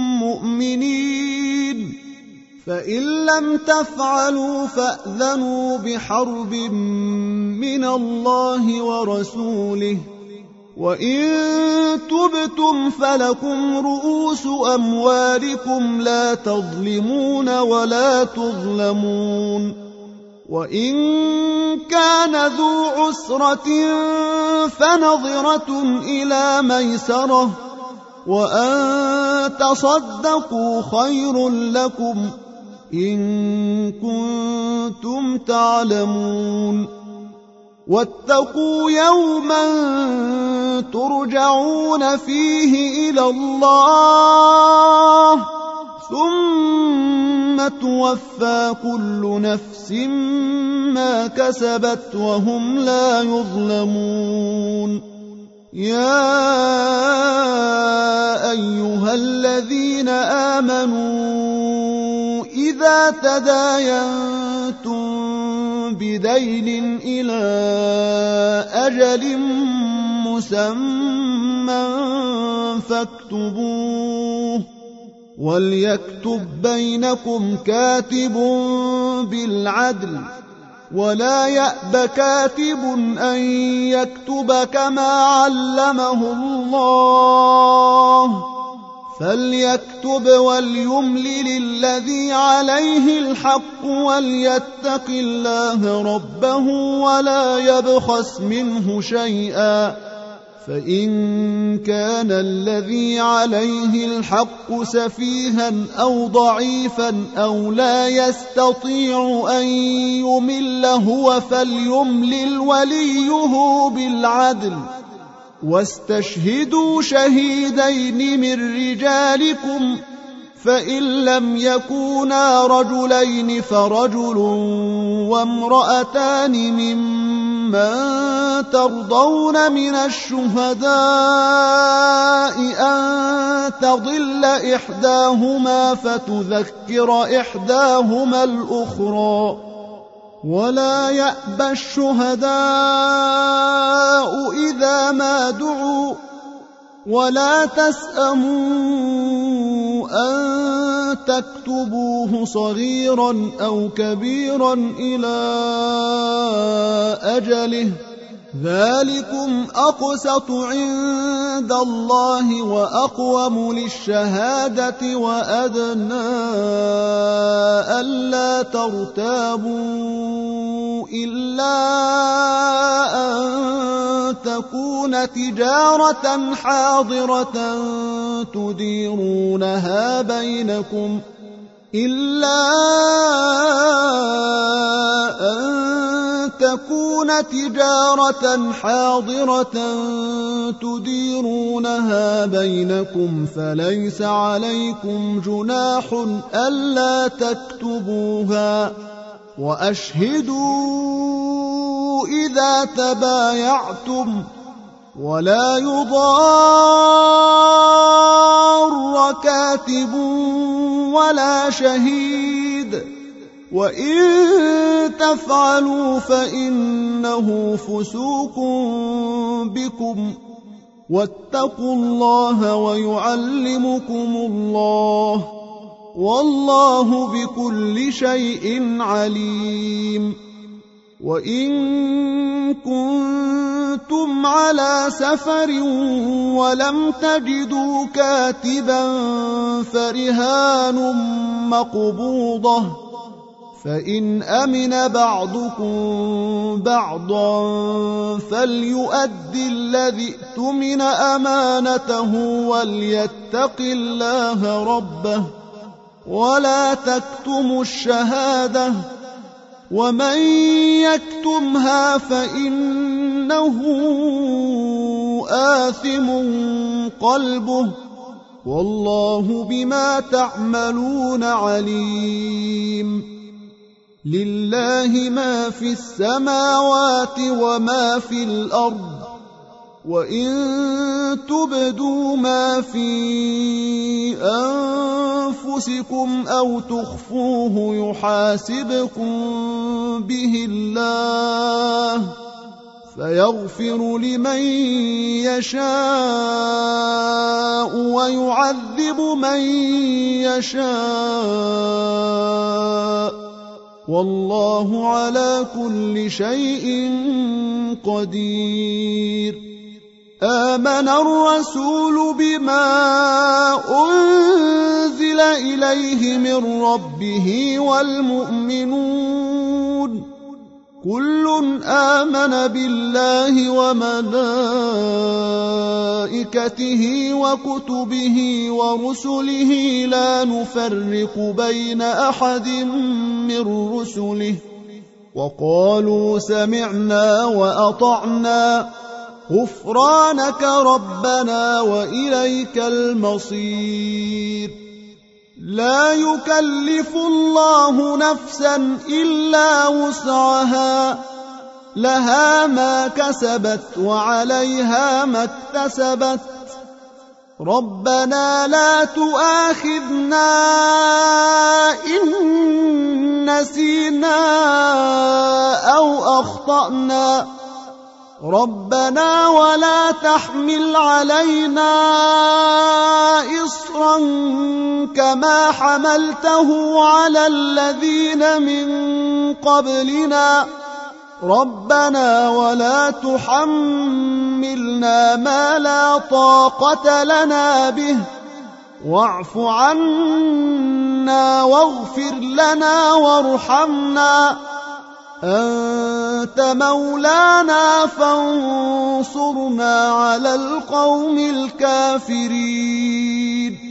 مؤمنين، فإن لم تفعلوا فأذنوا بحرب من الله ورسوله، وإن تبتم فلكم رؤوس أموالكم لا تظلمون ولا تظلمون. وإن كان ذو عسرة فنظرة إلى ميسرة، وأن تصدقوا خير لكم إن كنتم تعلمون. واتقوا يوما ترجعون فيه إلى الله ثم توفى كل نفس ما كسبت وهم لا يظلمون. يا أيها الذين آمنوا إذا إذا تداينتم بدين إلى أجل مسمى فاكتبوه وليكتب بينكم كاتب بالعدل ولا يأب كاتب أن يكتب كما علمه الله فليكتب وليملل الذي عليه الحق وليتق الله ربه ولا يبخس منه شيئا فإن كان الذي عليه الحق سفيها أو ضعيفا أو لا يستطيع أن يمل هو فليملل وليه بالعدل واستشهدوا شهيدين من رجالكم فإن لم يكونا رجلين فرجل وامرأتان ممن ترضون من الشهداء أن تضل إحداهما فتذكر إحداهما الأخرى ولا يأبى الشهداء إذا ما دعوا ولا تسأموا أن تكتبوه صغيرا أو كبيرا إلى أجله ذلكم أقسط عند الله وأقوم للشهادة وأدنى ألا ترتابوا إلا أن تكون تجارة حاضرة تديرونها بينكم إلا أن تكون تجارة حاضرة تديرونها بينكم فليس عليكم جناح ألا تكتبوها وأشهدوا إذا تبايعتم ولا يضار كاتب ولا شهيد وإن تفعلوا فإنه فسوق بكم واتقوا الله ويعلمكم الله والله بكل شيء عليم وإن كنتم على سفر ولم تجدوا كاتبا فرهان مقبوضة فإن أمن بعضكم بعضا فليؤد الذي اؤتمن أمانته وليتق الله ربه ولا تكتموا الشهادة ومن يكتمها فإنه آثم قلبه والله بما تعملون عليم لله ما في السماوات وما في الأرض وإن تبدوا ما في أنفسكم أو تخفوه يحاسبكم به الله فيغفر لمن يشاء ويعذب من يشاء والله على كل شيء قدير آمن الرسول بما أنزل إليه من ربه والمؤمنون كل آمن بالله وملائكته وكتبه ورسله لا نفرق بين أحد من رسله وقالوا سمعنا وأطعنا غفرانك ربنا وإليك المصير لا يكلف الله نفسا إلا وسعها لها ما كسبت وعليها ما اكتسبت ربنا لا تؤاخذنا إن نسينا أو أخطأنا ربنا ولا تحمل علينا إصرا كما حملته على الذين من قبلنا ربنا ولا تحملنا ما لا طاقة لنا به واعف عنا واغفر لنا وارحمنا أنت مولانا فانصرنا على القوم الكافرين